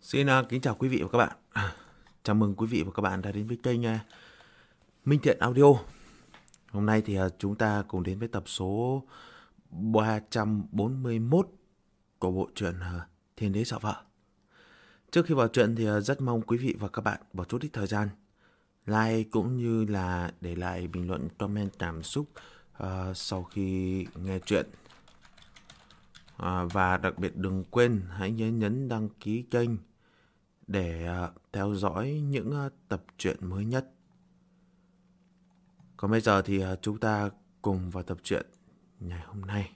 Xin kính chào quý vị và các bạn. Chào mừng quý vị và các bạn đã đến với kênh Minh Thiện Audio. Hôm nay thì chúng ta cùng đến với tập số 341 của bộ truyện Thiên Đế Sợ Vợ. Trước khi vào truyện thì rất mong quý vị và các bạn bỏ chút ít thời gian like cũng như là để lại bình luận comment cảm xúc sau khi nghe truyện. Và đặc biệt đừng quên hãy nhớ nhấn đăng ký kênh để theo dõi những tập truyện mới nhất. Còn bây giờ thì chúng ta cùng vào tập truyện ngày hôm nay.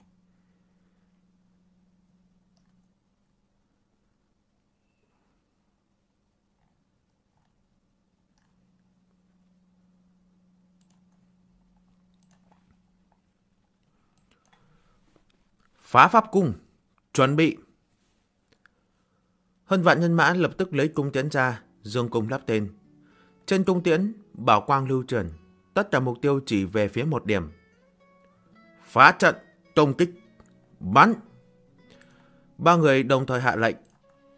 Phá pháp cung, chuẩn bị. Hơn vạn nhân mã lập tức lấy cung tiễn ra, dương cung lắp tên. Trên cung tiễn, bảo quang lưu truyền, tất cả mục tiêu chỉ về phía một điểm. Phá trận, công kích, bắn. Ba người đồng thời hạ lệnh.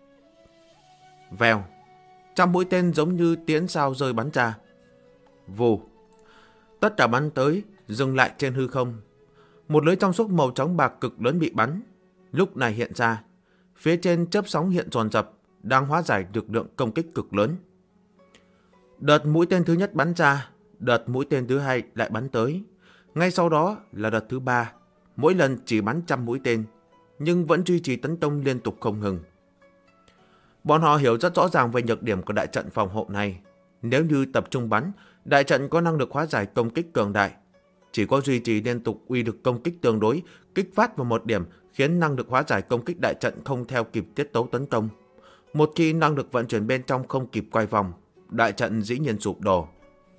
Vèo, trăm mũi tên giống như tiễn sao rơi bắn ra. Vù, tất cả bắn tới, dừng lại trên hư không. Một lưới trong suốt màu trắng bạc cực lớn bị bắn, lúc này hiện ra. Phía trên chớp sóng hiện dồn dập, đang hóa giải lực lượng công kích cực lớn. Đợt mũi tên thứ nhất bắn ra, đợt mũi tên thứ hai lại bắn tới. Ngay sau đó là đợt thứ ba, mỗi lần chỉ bắn 100 mũi tên, nhưng vẫn duy trì tấn công liên tục không ngừng. Bọn họ hiểu rất rõ ràng về nhược điểm của đại trận phòng hộ này. Nếu như tập trung bắn, đại trận có năng lực hóa giải công kích cường đại. Chỉ có duy trì liên tục uy lực công kích tương đối, kích phát vào một điểm khiến năng lực hóa giải công kích đại trận không theo kịp tiết tấu tấn công. Một khi năng lực vận chuyển bên trong không kịp quay vòng, đại trận dĩ nhiên sụp đổ.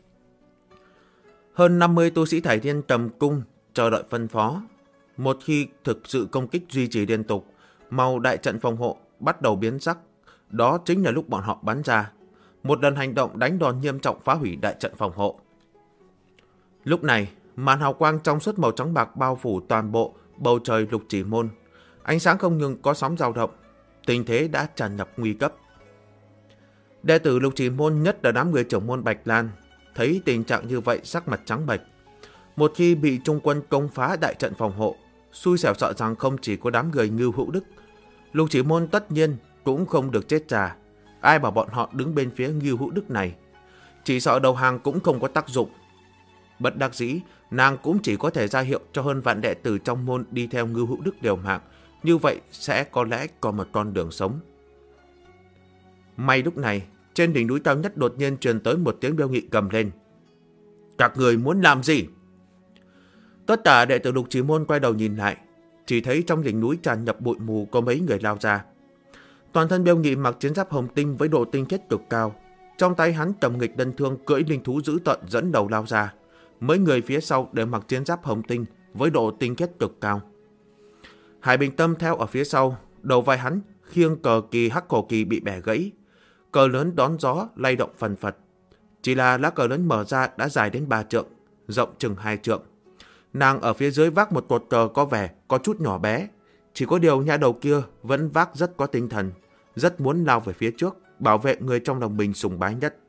Hơn 50 tu sĩ Thải Thiên cầm cung chờ đợi phân phó. Một khi thực sự công kích duy trì liên tục, màu đại trận phòng hộ bắt đầu biến sắc. Đó chính là lúc bọn họ bắn ra. Một lần hành động đánh đòn nghiêm trọng phá hủy đại trận phòng hộ. Lúc này, màn hào quang trong suốt màu trắng bạc bao phủ toàn bộ bầu trời Lục Chỉ Môn. Ánh sáng không ngừng có sóng dao động. Tình thế đã tràn ngập nguy cấp. Đệ tử Lục Chỉ Môn, nhất là đám người trưởng môn Bạch Lan, thấy tình trạng như vậy sắc mặt trắng bệch. Một khi bị Trung quân công phá đại trận phòng hộ, xui xẻo sợ rằng không chỉ có đám người Ngưu Hữu Đức, Lục Chỉ Môn tất nhiên cũng không được chết già. Ai bảo bọn họ đứng bên phía Ngưu Hữu Đức này, chỉ sợ đầu hàng cũng không có tác dụng. Bất đắc dĩ, nàng cũng chỉ có thể ra hiệu cho hơn vạn đệ tử trong môn đi theo Ngưu Hữu Đức liều mạng. Như vậy sẽ có lẽ có một con đường sống. May lúc này, trên đỉnh núi cao nhất đột nhiên truyền tới một tiếng Biêu Nghị gầm lên. Các người muốn làm gì? Tất cả đệ tử Lục Chỉ Môn quay đầu nhìn lại, chỉ thấy trong đỉnh núi tràn ngập bụi mù có mấy người lao ra. Toàn thân Biêu Nghị mặc chiến giáp hồng tinh với độ tinh khiết cực cao. Trong tay hắn cầm nghịch đân thương cưỡi linh thú dữ tợn dẫn đầu lao ra. Mấy người phía sau đều mặc chiến giáp hồng tinh với độ tinh khiết cực cao. Hải Bình Tâm theo ở phía sau, đầu vai hắn khiêng cờ kỳ hắc cổ kỳ bị bẻ gãy. Cờ lớn đón gió lay động phần phật. Chỉ là lá cờ lớn mở ra đã dài đến 3 trượng, rộng chừng 2 trượng. Nàng ở phía dưới vác một cột cờ có vẻ có chút nhỏ bé. Chỉ có điều nha đầu kia vẫn vác rất có tinh thần, rất muốn lao về phía trước, bảo vệ người trong lòng mình sùng bái nhất.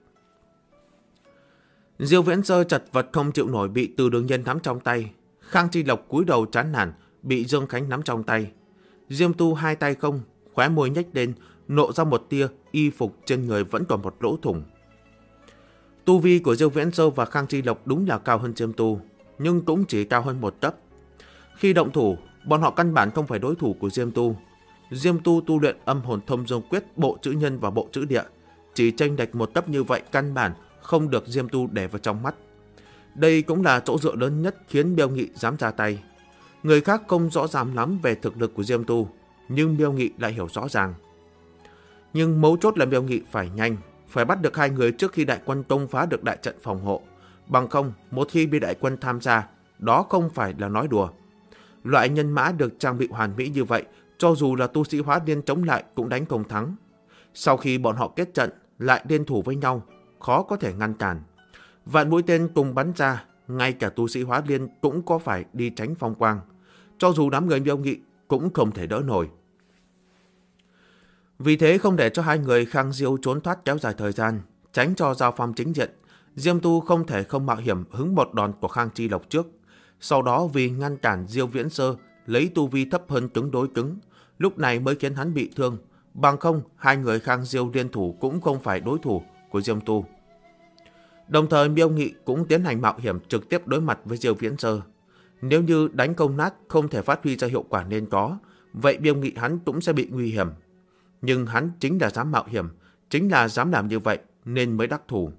Diêu Viễn Sơ chật vật không chịu nổi bị Từ Đường Nhân nắm trong tay. Khang Chi Lộc cúi đầu chán nản bị Dương Khánh nắm trong tay. Diêm Tu hai tay không, khóe môi nhếch lên, nộ ra một tia, y phục trên người vẫn còn một lỗ thủng. Tu vi của Diêu Viễn Sơ và Khang Chi Lộc đúng là cao hơn Diêm Tu, nhưng cũng chỉ cao hơn một cấp. Khi động thủ, bọn họ căn bản không phải đối thủ của Diêm Tu. Diêm Tu tu luyện âm hồn thông dương quyết bộ chữ nhân và bộ chữ địa, chỉ chênh lệch một cấp như vậy căn bản không được Diêm Tu để vào trong mắt. Đây cũng là chỗ dựa lớn nhất khiến Biêu Nghị dám ra tay. Người khác không rõ ràng lắm về thực lực của Diêm Tu, nhưng Biêu Nghị lại hiểu rõ ràng. Nhưng mấu chốt là Biêu Nghị phải nhanh, phải bắt được hai người trước khi đại quân công phá được đại trận phòng hộ. Bằng không, một khi bị đại quân tham gia, đó không phải là nói đùa. Loại nhân mã được trang bị hoàn mỹ như vậy, cho dù là tu sĩ Hóa Điên chống lại cũng đánh không thắng. Sau khi bọn họ kết trận, lại liên thủ với nhau, khó có thể ngăn cản. Vạn mũi tên cùng bắn ra, ngay cả tu sĩ Hóa Liên cũng có phải đi tránh phong quang. Cho dù đám người Biêu Nghị cũng không thể đỡ nổi. Vì thế không để cho hai người Khang Diêu trốn thoát kéo dài thời gian, tránh cho giao phong chính diện, Diêm Tu không thể không mạo hiểm hứng một đòn của Khang Chi Lộc trước. Sau đó vì ngăn cản Diêu Viễn Sơ lấy tu vi thấp hơn cứng đối cứng, lúc này mới khiến hắn bị thương. Bằng không, hai người Khang Diêu liên thủ cũng không phải đối thủ của Diêm Tu. Đồng thời Miêu Nghị cũng tiến hành mạo hiểm trực tiếp đối mặt với Diêu Viễn Sơ. Nếu như đánh công nát không thể phát huy ra hiệu quả nên có, vậy Miêu Nghị hắn cũng sẽ bị nguy hiểm. Nhưng hắn chính là dám mạo hiểm, chính là dám làm như vậy nên mới đắc thủ.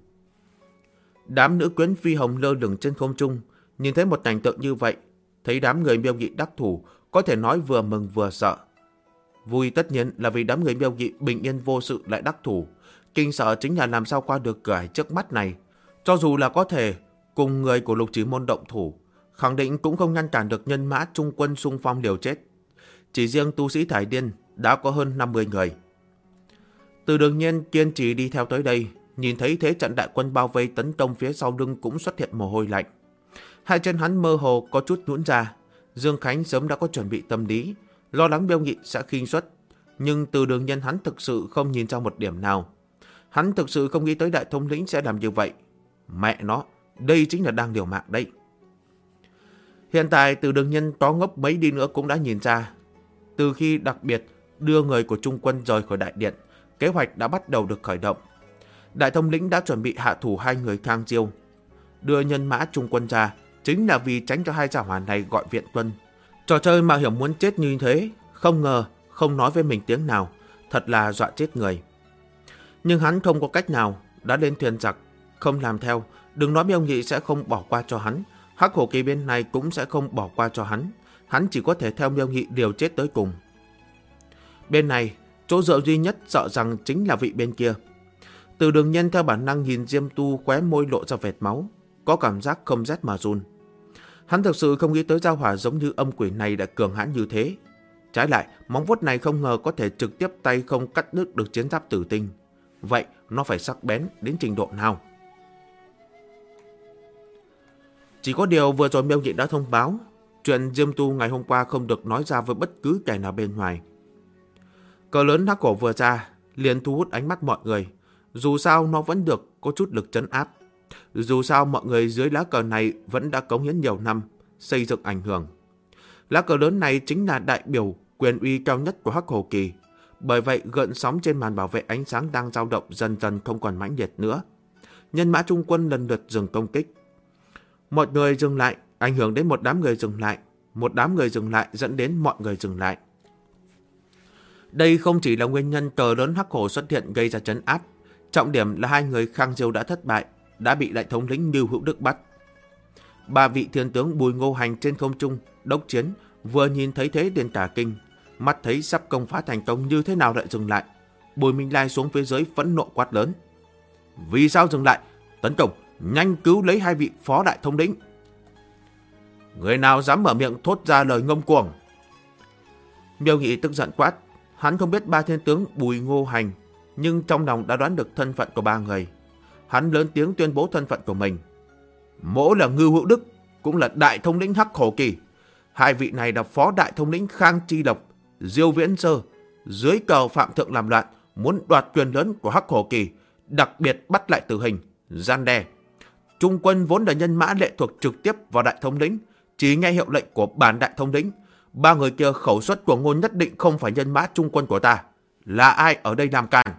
Đám nữ quyến phi hồng lơ lửng trên không trung, nhìn thấy một cảnh tượng như vậy, thấy đám người Miêu Nghị đắc thủ, có thể nói vừa mừng vừa sợ. Vui tất nhiên là vì đám người Miêu Nghị bình yên vô sự lại đắc thủ, kinh sợ chính là làm sao qua được cửa ải trước mắt này. Cho dù là có thể cùng người của Lục Chỉ Môn động thủ, khẳng định cũng không ngăn cản được nhân mã trung quân xung phong liều chết. Chỉ riêng tu sĩ Thải Điên đã có hơn 50 người. Từ Đường Nhiên kiên trì đi theo tới đây, nhìn thấy thế trận đại quân bao vây tấn công phía sau lưng cũng xuất hiện mồ hôi lạnh. Hai chân hắn mơ hồ có chút nhũn ra. Dương Khánh sớm đã có chuẩn bị tâm lý, lo lắng Miêu Nghị sẽ khinh suất, nhưng Từ Đường Nhiên hắn thực sự không nhìn ra một điểm nào. Hắn thực sự không nghĩ tới đại thống lĩnh sẽ làm như vậy. Mẹ nó, đây chính là đang liều mạng đấy. Hiện tại Từ Đường Nhiên có ngốc mấy đi nữa cũng đã nhìn ra. Từ khi đặc biệt đưa người của Trung quân rời khỏi đại điện, kế hoạch đã bắt đầu được khởi động. Đại thống lĩnh đã chuẩn bị hạ thủ hai người Khang Diêu. Đưa nhân mã Trung quân ra chính là vì tránh cho hai gia hỏa này gọi viện quân. Trò chơi mạo hiểm muốn chết như thế, không ngờ không nói với mình tiếng nào, thật là dọa chết người. Nhưng hắn không có cách nào, đã lên thuyền giặc, không làm theo, đừng nói Miêu Nghị sẽ không bỏ qua cho hắn, Hắc Hổ Kỳ bên này cũng sẽ không bỏ qua cho hắn, hắn chỉ có thể theo Miêu Nghị liều chết tới cùng. Bên này, chỗ dựa duy nhất sợ rằng chính là vị bên kia. Từ Đường Nhân theo bản năng nhìn Diêm Tu khóe môi lộ ra vệt máu, có cảm giác không rét mà run. Hắn thực sự không nghĩ tới giao hỏa giống như âm quỷ này đã cường hãn như thế. Trái lại, móng vuốt này không ngờ có thể trực tiếp tay không cắt đứt được chiến giáp tử tinh. Vậy nó phải sắc bén đến trình độ nào? Chỉ có điều vừa rồi Miêu Nghị đã thông báo, chuyện Diêm Tu ngày hôm qua không được nói ra với bất cứ kẻ nào bên ngoài. Cờ lớn Hắc Hổ vừa ra, liền thu hút ánh mắt mọi người. Dù sao nó vẫn được có chút lực trấn áp. Dù sao mọi người dưới lá cờ này vẫn đã cống hiến nhiều năm, xây dựng ảnh hưởng. Lá cờ lớn này chính là đại biểu quyền uy cao nhất của Hắc Hổ Kỳ. Bởi vậy gợn sóng trên màn bảo vệ ánh sáng đang dao động dần dần không còn mãnh liệt nữa. Nhân mã Trung quân lần lượt dừng công kích. Một người dừng lại, ảnh hưởng đến một đám người dừng lại. Một đám người dừng lại dẫn đến mọi người dừng lại. Đây không chỉ là nguyên nhân cờ lớn Hắc Hổ xuất hiện gây ra trấn áp. Trọng điểm là hai người Khang Diêu đã thất bại, đã bị đại thống lĩnh Lưu Hữu Đức bắt. Ba vị thiên tướng Bùi Ngô Hành trên không trung đốc chiến, vừa nhìn thấy thế liền cả kinh, mắt thấy sắp công phá thành công như thế nào lại dừng lại. Bùi Minh Lai xuống phía dưới phẫn nộ quát lớn: vì sao dừng lại? Tấn công, nhanh cứu lấy hai vị phó đại thống lĩnh. Người nào dám mở miệng thốt ra lời ngông cuồng? Miêu Nghị tức giận quát. Hắn không biết ba thiên tướng Bùi Ngô Hành, nhưng trong lòng đã đoán được thân phận của ba người. Hắn lớn tiếng tuyên bố thân phận của mình. Mỗ là Ngưu Hữu Đức, cũng là đại thống lĩnh Hắc Hổ Kỳ. Hai vị này là phó đại thống lĩnh Khang Chi Lộc, Diêu Viễn Sơ, dưới cờ phạm thượng làm loạn, muốn đoạt quyền lớn của Hắc Hổ Kỳ, đặc biệt bắt lại tử hình, gian đe. Trung quân vốn là nhân mã lệ thuộc trực tiếp vào đại thống lĩnh, chỉ nghe hiệu lệnh của bản đại thống lĩnh. Ba người kia khẩu suất của ngôn nhất định không phải nhân mã trung quân của ta. Là ai ở đây làm càn?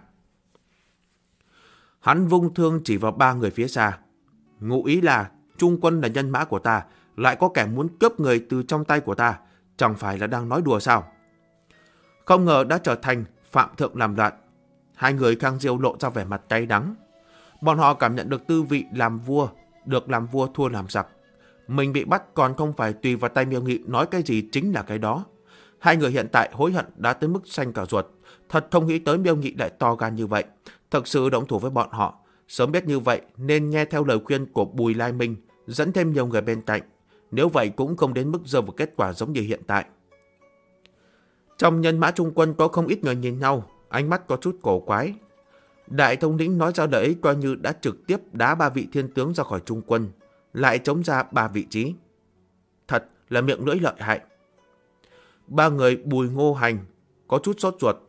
Hắn vung thương chỉ vào ba người phía xa. Ngụ ý là trung quân là nhân mã của ta, lại có kẻ muốn cướp người từ trong tay của ta, chẳng phải là đang nói đùa sao? Không ngờ đã trở thành phạm thượng làm loạn. Hai người Khang Diêu lộ ra vẻ mặt cay đắng. Bọn họ cảm nhận được tư vị làm vua, được làm vua thua làm giặc. Mình bị bắt còn không phải tùy vào tay Miêu Nghị nói cái gì chính là cái đó. Hai người hiện tại hối hận đã tới mức xanh cả ruột. Thật không nghĩ tới Miêu Nghị lại to gan như vậy. Thật sự động thủ với bọn họ. Sớm biết như vậy nên nghe theo lời khuyên của Bùi Lai Minh, dẫn thêm nhiều người bên cạnh. Nếu vậy cũng không đến mức rơi vào kết quả giống như hiện tại. Trong nhân mã trung quân có không ít người nhìn nhau, ánh mắt có chút cổ quái. Đại thống lĩnh nói ra lời ấy coi như đã trực tiếp đá ba vị thiên tướng ra khỏi trung quân, lại chống ra ba vị trí. Thật là miệng lưỡi lợi hại. Ba người Bùi Ngô Hành có chút sốt ruột.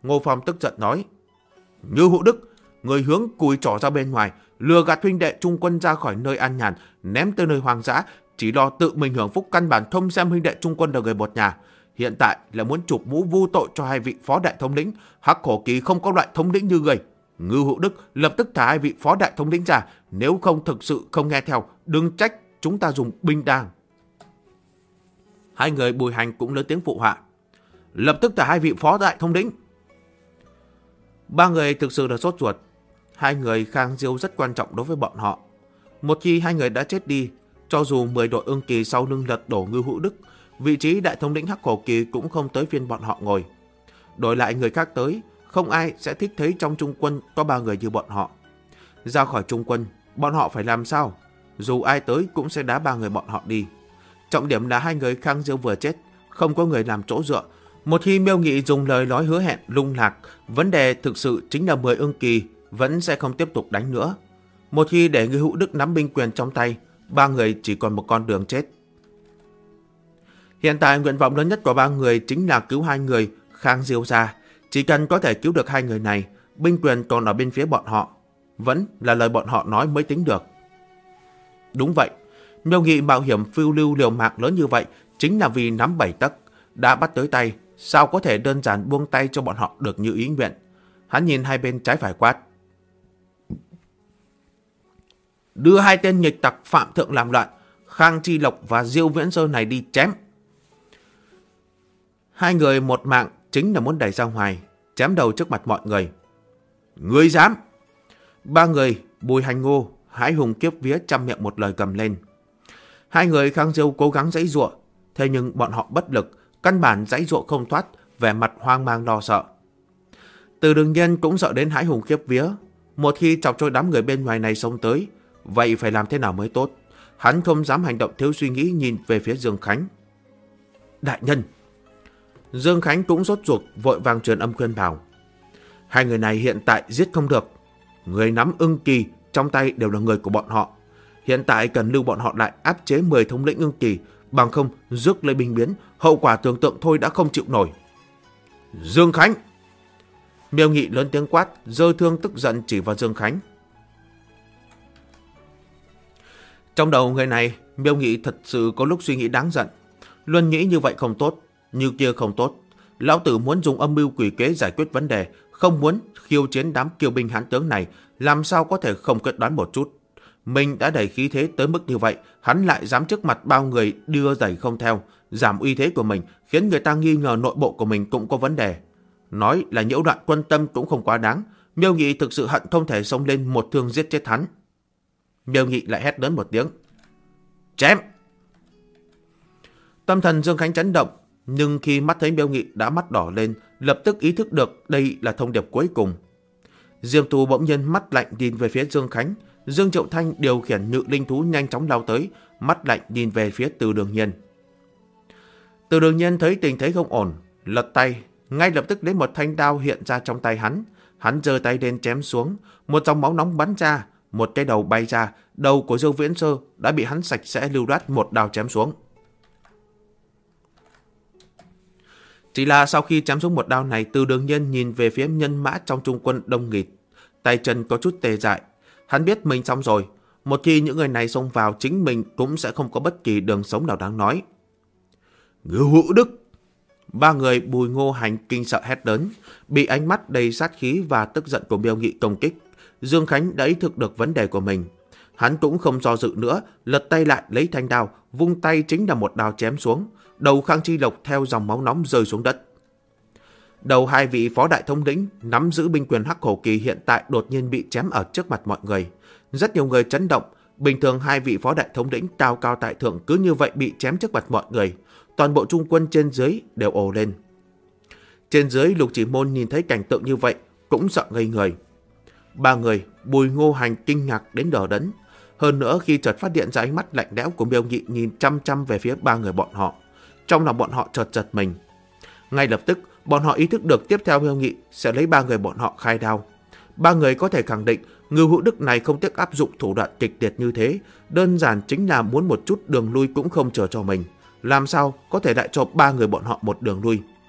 Ngô Phong tức giận nói: Ngưu Hữu Đức, người hướng cùi trỏ ra bên ngoài, lừa gạt huynh đệ Trung Quân ra khỏi nơi an nhàn, ném tới nơi hoang dã, chỉ lo tự mình hưởng phúc, căn bản không xem huynh đệ Trung Quân là người một nhà. Hiện tại là muốn chụp mũ vu tội cho hai vị phó đại thống lĩnh. Hắc Hổ Kỳ không có loại thống lĩnh như người. Ngưu Hữu Đức, lập tức thả hai vị phó đại thống lĩnh ra, nếu không thực sự không nghe theo, đừng trách chúng ta dùng binh đàng. Hai người Bùi Hành cũng lớn tiếng phụ họa: Lập tức thả hai vị phó đại thống lĩnh. Ba người thực sự là sốt ruột. Hai người Khang Diêu rất quan trọng đối với bọn họ. Một khi hai người đã chết đi, cho dù 10 đội Ưng Kỳ sau lưng lật đổ Ngưu Hữu Đức, vị trí đại thống lĩnh Hắc Hổ Kỳ cũng không tới phiên bọn họ ngồi. Đổi lại người khác tới, không ai sẽ thích thấy trong Trung Quân có ba người như bọn họ. Ra khỏi Trung Quân, bọn họ phải làm sao? Dù ai tới cũng sẽ đá ba người bọn họ đi. Trọng điểm là hai người Khang Diêu vừa chết, không có người làm chỗ dựa. Một khi Miêu Nghị dùng lời nói hứa hẹn lung lạc, vấn đề thực sự chính là 10 Ưng Kỳ vẫn sẽ không tiếp tục đánh nữa. Một khi để Ngưu Hữu Đức nắm binh quyền trong tay, ba người chỉ còn một con đường chết. Hiện tại nguyện vọng lớn nhất của ba người chính là cứu hai người Khang Diêu ra. Chỉ cần có thể cứu được hai người này, binh quyền còn ở bên phía bọn họ. Vẫn là lời bọn họ nói mới tính được. Đúng vậy, Miêu Nghị mạo hiểm phiêu lưu liều mạng lớn như vậy chính là vì nắm 7 tấc, đã bắt tới tay, sao có thể đơn giản buông tay cho bọn họ được như ý nguyện. Hắn nhìn hai bên trái phải quát: Đưa hai tên nghịch tặc phạm thượng làm loạn, Khang Chi Lộc và Diêu Viễn Sơn này đi chém. Hai người một mạng chính là muốn đẩy ra ngoài, chém đầu trước mặt mọi người. Ngươi dám! Ba người Bùi Hành, Ngô, Hải Hùng, Kiếp Vía trăm miệng một lời gầm lên. Hai người Khang Diêu cố gắng giãy giụa, thế nhưng bọn họ bất lực, căn bản giãy giụa không thoát, vẻ mặt hoang mang lo sợ. Từ Đường Nhiên cũng sợ đến Hải Hùng, Kiếp Vía. Một khi chọc cho đám người bên ngoài này xông tới, vậy phải làm thế nào mới tốt? Hắn không dám hành động thiếu suy nghĩ, nhìn về phía Dương Khánh. Đại nhân! Dương Khánh cũng sốt ruột, vội vàng truyền âm khuyên bảo. Hai người này hiện tại giết không được. Người nắm Ưng Kỳ trong tay đều là người của bọn họ. Hiện tại cần lưu bọn họ lại áp chế 10 thống lĩnh Ưng Kỳ, bằng không rước lấy binh biến, hậu quả tưởng tượng thôi đã không chịu nổi. Dương Khánh! Miêu Nghị lớn tiếng quát, giơ thương tức giận chỉ vào Dương Khánh. Trong đầu người này, Miêu Nghị thật sự có lúc suy nghĩ đáng giận. Luôn nghĩ như vậy không tốt, như kia không tốt. Lão tử muốn dùng âm mưu quỷ kế giải quyết vấn đề, không muốn khiêu chiến đám kiêu binh hãn tướng này, làm sao có thể không quyết đoán một chút. Mình đã đẩy khí thế tới mức như vậy, hắn lại dám trước mặt bao người đưa giày không theo, giảm uy thế của mình, khiến người ta nghi ngờ nội bộ của mình cũng có vấn đề. Nói là nhiễu loạn quân tâm cũng không quá đáng. Miêu Nghị thực sự hận không thể xông lên một thương giết chết hắn. Miêu Nghị lại hét lớn một tiếng: Chém! Tâm thần Dương Khánh chấn động, nhưng khi mắt thấy Miêu Nghị đã mắt đỏ lên, lập tức ý thức được đây là thông điệp cuối cùng. Diêm Tu bỗng nhiên mắt lạnh nhìn về phía Dương Khánh. Dương Triệu Thanh điều khiển Nhự Linh Thú nhanh chóng lao tới, mắt lạnh nhìn về phía Từ Đường Nhiên. Từ Đường Nhiên thấy tình thế không ổn, lật tay, ngay lập tức lấy một thanh đao hiện ra trong tay hắn. Hắn giơ tay lên chém xuống, một dòng máu nóng bắn ra, một cái đầu bay ra, đầu của Diêu Viễn Sơ đã bị hắn sạch sẽ lưu loát một đao chém xuống. Chỉ là sau khi chém xuống một đao này, Từ Đường Nhiên nhìn về phía nhân mã trong Trung Quân đông nghịt, tay chân có chút tê dại. Hắn biết mình xong rồi, một khi những người này xông vào, chính mình cũng sẽ không có bất kỳ đường sống nào đáng nói. Ngưu Hữu Đức! Ba người Bùi, Ngô, Hành kinh sợ hét lớn, bị ánh mắt đầy sát khí và tức giận của Miêu Nghị công kích. Dương Khánh đã ý thức được vấn đề của mình. Hắn cũng không do dự nữa, lật tay lại lấy thanh đao, vung tay chính là một đao chém xuống. Đầu Khang Chi Lộc theo dòng máu nóng rơi xuống đất. Đầu hai vị phó đại thống lĩnh nắm giữ binh quyền Hắc Hổ Kỳ hiện tại đột nhiên bị chém ở trước mặt mọi người. Rất nhiều người chấn động. Bình thường hai vị phó đại thống lĩnh cao cao tại thượng cứ như vậy bị chém trước mặt mọi người. Toàn bộ Trung Quân trên dưới đều ồ lên. Trên dưới Lục Chỉ Môn nhìn thấy cảnh tượng như vậy cũng sợ ngây người. Ba người Bùi, Ngô, Hành kinh ngạc đến đờ đẫn. Hơn nữa khi chợt phát hiện ra ánh mắt lạnh lẽo của Miêu Nghị nhìn chăm chăm về phía ba người bọn họ, trong lòng bọn họ chợt giật mình. Ngay lập tức bọn họ ý thức được tiếp theo Miêu Nghị sẽ lấy ba người bọn họ khai đao. Ba người có thể khẳng định Ngưu Hữu Đức này không tiếc áp dụng thủ đoạn kịch liệt như thế, đơn giản chính là muốn một chút đường lui cũng không chờ cho mình. Làm sao có thể đại cho ba người bọn họ một đường lui?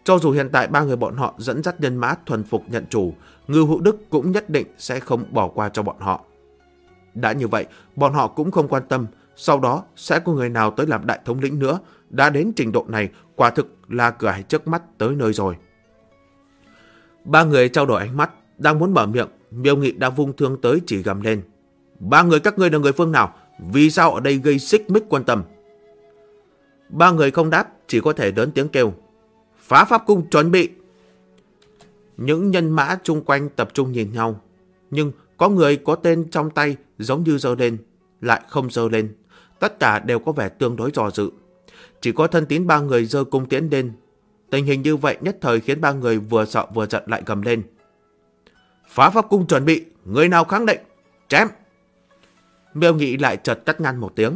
Cho dù hiện tại ba người bọn họ dẫn dắt nhân mã thuần phục nhận chủ, Ngưu Hữu Đức cũng nhất định sẽ không bỏ qua cho bọn họ. Đã như vậy, bọn họ cũng không quan tâm, sau đó sẽ có người nào tới làm đại thống lĩnh nữa. Đã đến trình độ này, quả thực là cửa hải trước mắt tới nơi rồi. Ba người trao đổi ánh mắt, đang muốn mở miệng, Miêu Nghị đã vung thương tới chỉ gầm lên. Ba người các ngươi là người phương nào? Vì sao ở đây gây xích mích quan tâm? Ba người không đáp, chỉ có thể lớn tiếng kêu. Phá pháp cung chuẩn bị! Những nhân mã chung quanh tập trung nhìn nhau, nhưng có người có tên trong tay giống như giơ lên, lại không giơ lên. Tất cả đều có vẻ tương đối dò dự. Chỉ có Thân Tín ba người giơ cung tiễn lên. Tình hình như vậy nhất thời khiến ba người vừa sợ vừa giận lại gầm lên. Phá pháp cung chuẩn bị, người nào kháng lệnh, chém! Miêu Nghị lại chợt cắt ngang một tiếng.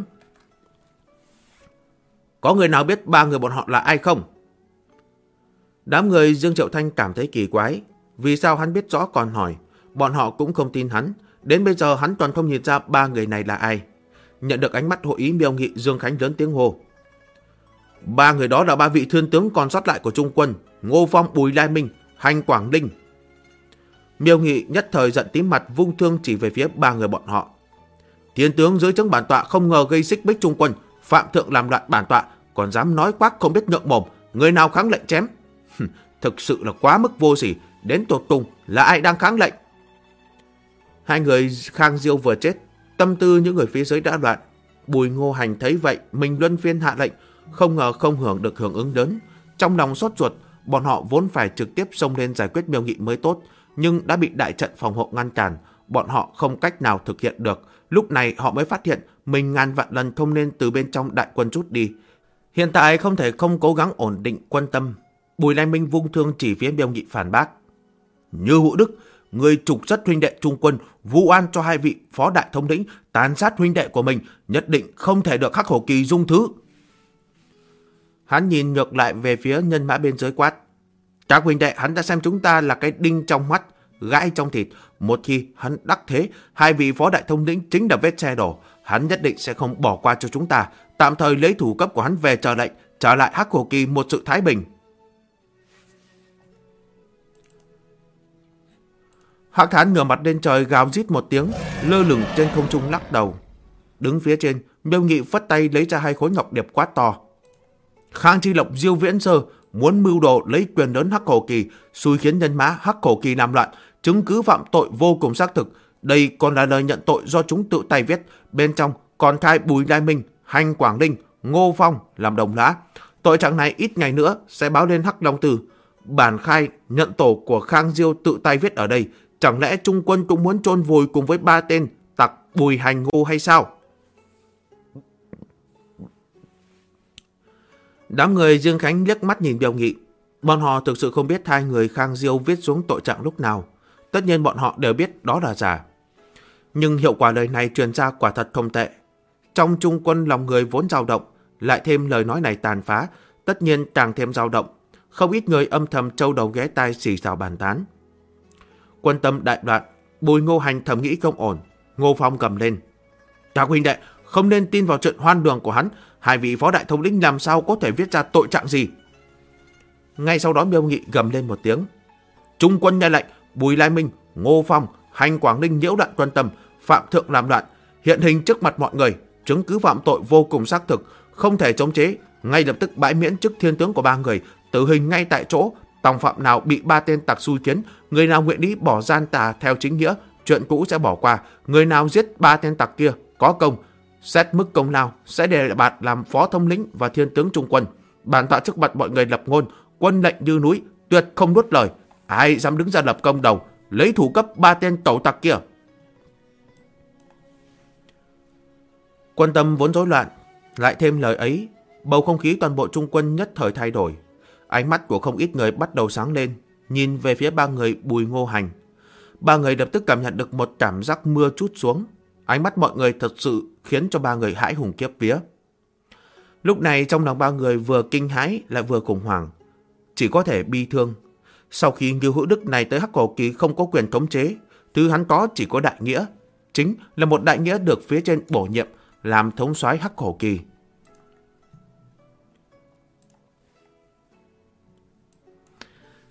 Có người nào biết ba người bọn họ là ai không? Đám người Dương Triệu Thanh cảm thấy kỳ quái. Vì sao hắn biết rõ còn hỏi? Bọn họ cũng không tin hắn. Đến bây giờ hắn toàn không nhìn ra ba người này là ai. Nhận được ánh mắt hội ý, Miêu Nghị Dương Khánh lớn tiếng hô. Ba người đó là ba vị thiên tướng còn sót lại của Trung quân: Ngô Phong, Bùi Lai Minh, Hành Quảng Ninh. Miêu Nghị nhất thời giận tím mặt, vung thương chỉ về phía ba người bọn họ. Thiên tướng dưới trướng bản tọa không ngờ gây xích bích Trung quân, phạm thượng làm loạn bản tọa, còn dám nói quát không biết ngượng mồm, người nào kháng lệnh chém? Thực sự là quá mức vô sỉ, đến tột cùng là ai đang kháng lệnh? Hai người Khang Diêu vừa chết, tâm tư những người phía dưới đã loạn. Bùi Ngô Hành thấy vậy, mình luân phiên hạ lệnh, không ngờ không hưởng được hưởng ứng lớn. Trong lòng sốt ruột, bọn họ vốn phải trực tiếp xông lên giải quyết Miêu Nghị mới tốt, nhưng đã bị đại trận phòng hộ ngăn cản, bọn họ không cách nào thực hiện được. Lúc này họ mới phát hiện mình ngàn vạn lần không nên từ bên trong đại quân rút đi. Hiện tại không thể không cố gắng ổn định quân tâm. Bùi Lai Minh vung thương chỉ phía Miêu Nghị phản bác. Như Hữu Đức, người trục xuất huynh đệ Trung quân, vu oan cho hai vị phó đại thống lĩnh, tàn sát huynh đệ của mình, nhất định không thể được Hắc Hổ Kỳ dung thứ. Hắn nhìn ngược lại về phía nhân mã bên dưới quát. Các huynh đệ, hắn đã xem chúng ta là cái đinh trong mắt, gãi trong thịt. Một khi hắn đắc thế, hai vị phó đại thống lĩnh chính là vết xe đổ, hắn nhất định sẽ không bỏ qua cho chúng ta. Tạm thời lấy thủ cấp của hắn về chờ lệnh, trả lại Hắc Hổ Kỳ một sự thái bình. Hắc Thán ngửa mặt lên trời gào rít một tiếng, lơ lửng trên không trung lắc đầu. Đứng phía trên, Miêu Nghị phất tay lấy ra hai khối ngọc điệp quát to. Khang Chi Lộc, Diêu Viễn Sơ muốn mưu đồ lấy quyền lớn Hắc Hổ Kỳ, xui khiến nhân mã Hắc Hổ Kỳ làm loạn, chứng cứ phạm tội vô cùng xác thực. Đây còn là lời nhận tội do chúng tự tay viết, bên trong còn khai Bùi Lai Minh, Hành Quảng Ninh, Ngô Phong làm đồng lõa. Tội trạng này ít ngày nữa sẽ báo lên Hắc Long Tử. Bản khai nhận tổ của Khang Diêu tự tay viết ở đây, chẳng lẽ Trung quân cũng muốn chôn vùi cùng với ba tên tặc Bùi, Hành, Ngô hay sao? Đám người Dương Khánh liếc mắt nhìn Miêu Nghị. Bọn họ thực sự không biết hai người Khang Diêu viết xuống tội trạng lúc nào. Tất nhiên bọn họ đều biết đó là giả. Nhưng hiệu quả lời này truyền ra quả thật không tệ. Trong Trung quân lòng người vốn dao động, lại thêm lời nói này tàn phá, tất nhiên càng thêm dao động. Không ít người âm thầm trâu đầu ghé tai xì xào bàn tán. Quân tâm đại loạn, Bùi Ngô Hành thầm nghĩ không ổn. Ngô Phong gầm lên. Các huynh đệ không nên tin vào chuyện hoan đường của hắn. Hai vị phó đại thống lĩnh làm sao có thể viết ra tội trạng gì? Ngay sau đó Miêu Nghị gầm lên một tiếng. Trung quân nghe lệnh, Bùi Lai Minh, Ngô Phong, Hành Quảng Ninh nhiễu loạn quân tâm, phạm thượng làm loạn, hiện hình trước mặt mọi người, chứng cứ phạm tội vô cùng xác thực, không thể chống chế, ngay lập tức bãi miễn chức thiên tướng của ba người, tử hình ngay tại chỗ. Tòng phạm nào bị ba tên tặc xui khiến, người nào nguyện ý bỏ gian tà theo chính nghĩa, chuyện cũ sẽ bỏ qua. Người nào giết ba tên tặc kia có công, xét mức công lao sẽ đề bạt làm phó thống lĩnh và thiên tướng Trung quân. Bản tọa trước mặt mọi người lập ngôn, quân lệnh như núi, tuyệt không nuốt lời. Ai dám đứng ra lập công đầu, lấy thủ cấp ba tên tẩu tặc kia? Quân tâm vốn rối loạn, lại thêm lời ấy, bầu không khí toàn bộ Trung quân nhất thời thay đổi. Ánh mắt của không ít người bắt đầu sáng lên, nhìn về phía ba người Bùi Ngô Hành. Ba người lập tức cảm nhận được một cảm giác mưa trút xuống. Ánh mắt mọi người thật sự khiến cho ba người hãi hùng kiếp vía. Lúc này trong lòng ba người vừa kinh hãi lại vừa khủng hoảng, chỉ có thể bi thương. Sau khi Ngưu Hữu Đức này tới Hắc Hổ Kỳ không có quyền khống chế, thứ hắn có chỉ có đại nghĩa, chính là một đại nghĩa được phía trên bổ nhiệm làm thống soái Hắc Hổ Kỳ.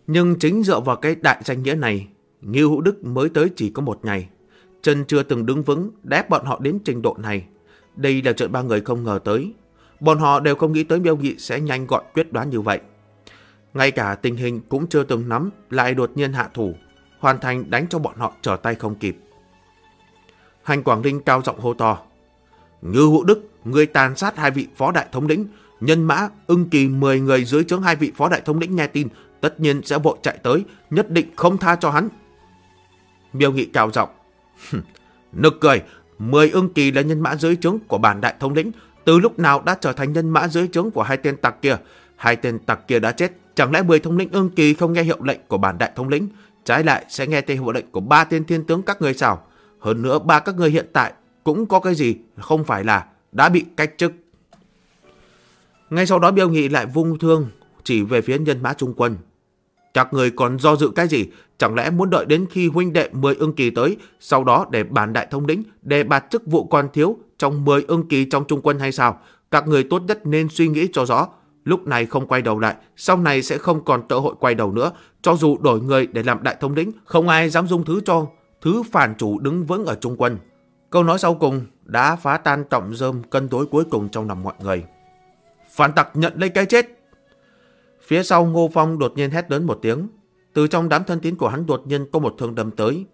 Nhưng chính dựa vào cái đại danh nghĩa này, Ngưu Hữu Đức mới tới chỉ có một ngày. Chân chưa từng đứng vững, đép bọn họ đến trình độ này. Đây là chuyện ba người không ngờ tới. Bọn họ đều không nghĩ tới Miêu Nghị sẽ nhanh gọn quyết đoán như vậy. Ngay cả tình hình cũng chưa từng nắm, lại đột nhiên hạ thủ, hoàn thành đánh cho bọn họ trở tay không kịp. Hành Quảng Linh cao giọng hô to: Ngưu Hữu Đức, người tàn sát 2 vị phó đại thống lĩnh, nhân mã Ưng Kỳ 10 người dưới trướng 2 vị phó đại thống lĩnh nghe tin, tất nhiên sẽ vội chạy tới, nhất định không tha cho hắn. Miêu Nghị cao giọng: Nực cười, 10 Ưng Kỳ là nhân mã dưới trướng của bản đại thống lĩnh, từ lúc nào đã trở thành nhân mã dưới trướng của 2 tên tặc kia? 2 tên tặc kia đã chết, chẳng lẽ 10 thống lĩnh Ưng Kỳ không nghe hiệu lệnh của bản đại thống lĩnh, trái lại sẽ nghe theo hiệu lệnh của 3 tên thiên tướng các ngươi sao? Hơn nữa 3 các ngươi hiện tại cũng có cái gì không phải là đã bị cách chức. Ngay sau đó Miêu Nghị lại vung thương chỉ về phía nhân mã trung quân. Các người còn do dự cái gì? Chẳng lẽ muốn đợi đến khi huynh đệ 10 Ưng Kỳ tới, sau đó để bản đại thống lĩnh đề bạt chức vụ còn thiếu trong 10 Ưng Kỳ trong trung quân hay sao? Các người tốt nhất nên suy nghĩ cho rõ. Lúc này không quay đầu lại, sau này sẽ không còn cơ hội quay đầu nữa. Cho dù đổi người để làm đại thống lĩnh, không ai dám dung thứ cho thứ phản chủ đứng vững ở trung quân. Câu nói sau cùng đã phá tan trọng rơm cân đối cuối cùng trong lòng mọi người. Phản tặc nhận lấy cái chết! Phía sau Ngô Phong đột nhiên hét lớn một tiếng. Từ trong đám thân tín của hắn đột nhiên có một thương đâm tới.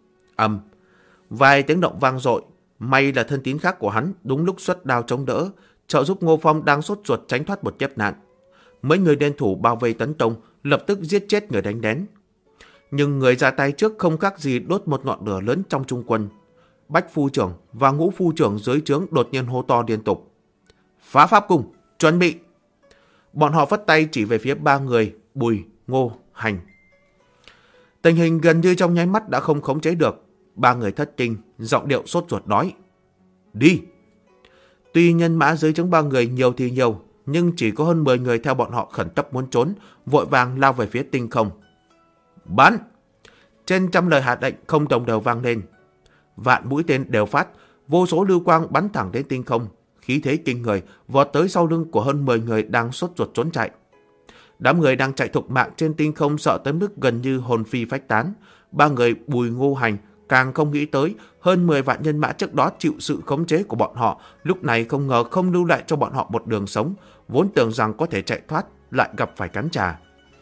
Vài tiếng động vang dội. May là thân tín khác của hắn đúng lúc xuất đao chống đỡ, trợ giúp Ngô Phong đang sốt ruột tránh thoát một kiếp nạn. Mấy người đen thủ bao vây tấn công, lập tức giết chết người đánh lén. Nhưng người ra tay trước không khác gì đốt một ngọn lửa lớn trong trung quân. Bách phu trưởng và Ngũ phu trưởng dưới trướng đột nhiên hô to liên tục: Phá pháp cung, chuẩn bị! Bọn họ phất tay chỉ về phía 3 người Bùi, Ngô, Hành. Tình hình gần như trong nháy mắt đã không khống chế được. 3 người thất kinh, giọng điệu sốt ruột nói: Đi! Tuy nhân mã dưới trướng 3 người nhiều thì nhiều, nhưng chỉ có hơn 10 người theo bọn họ khẩn cấp muốn trốn, vội vàng lao về phía tinh không. Bắn! Trên trăm lời hạ lệnh không đồng đều vang lên. Vạn mũi tên đều phát, vô số lưu quang bắn thẳng đến tinh không, khí thế kinh người vọt tới sau lưng của hơn 10 người đang sốt ruột trốn chạy. Đám người đang chạy thục mạng trên tinh không sợ tới mức gần như hồn phi phách tán. 3 người Bùi, Ngô, Hành càng không nghĩ tới hơn 10 vạn nhân mã trước đó chịu sự khống chế của bọn họ, lúc này không ngờ không lưu lại cho bọn họ một đường sống, vốn tưởng rằng có thể chạy thoát lại gặp phải cắn trả.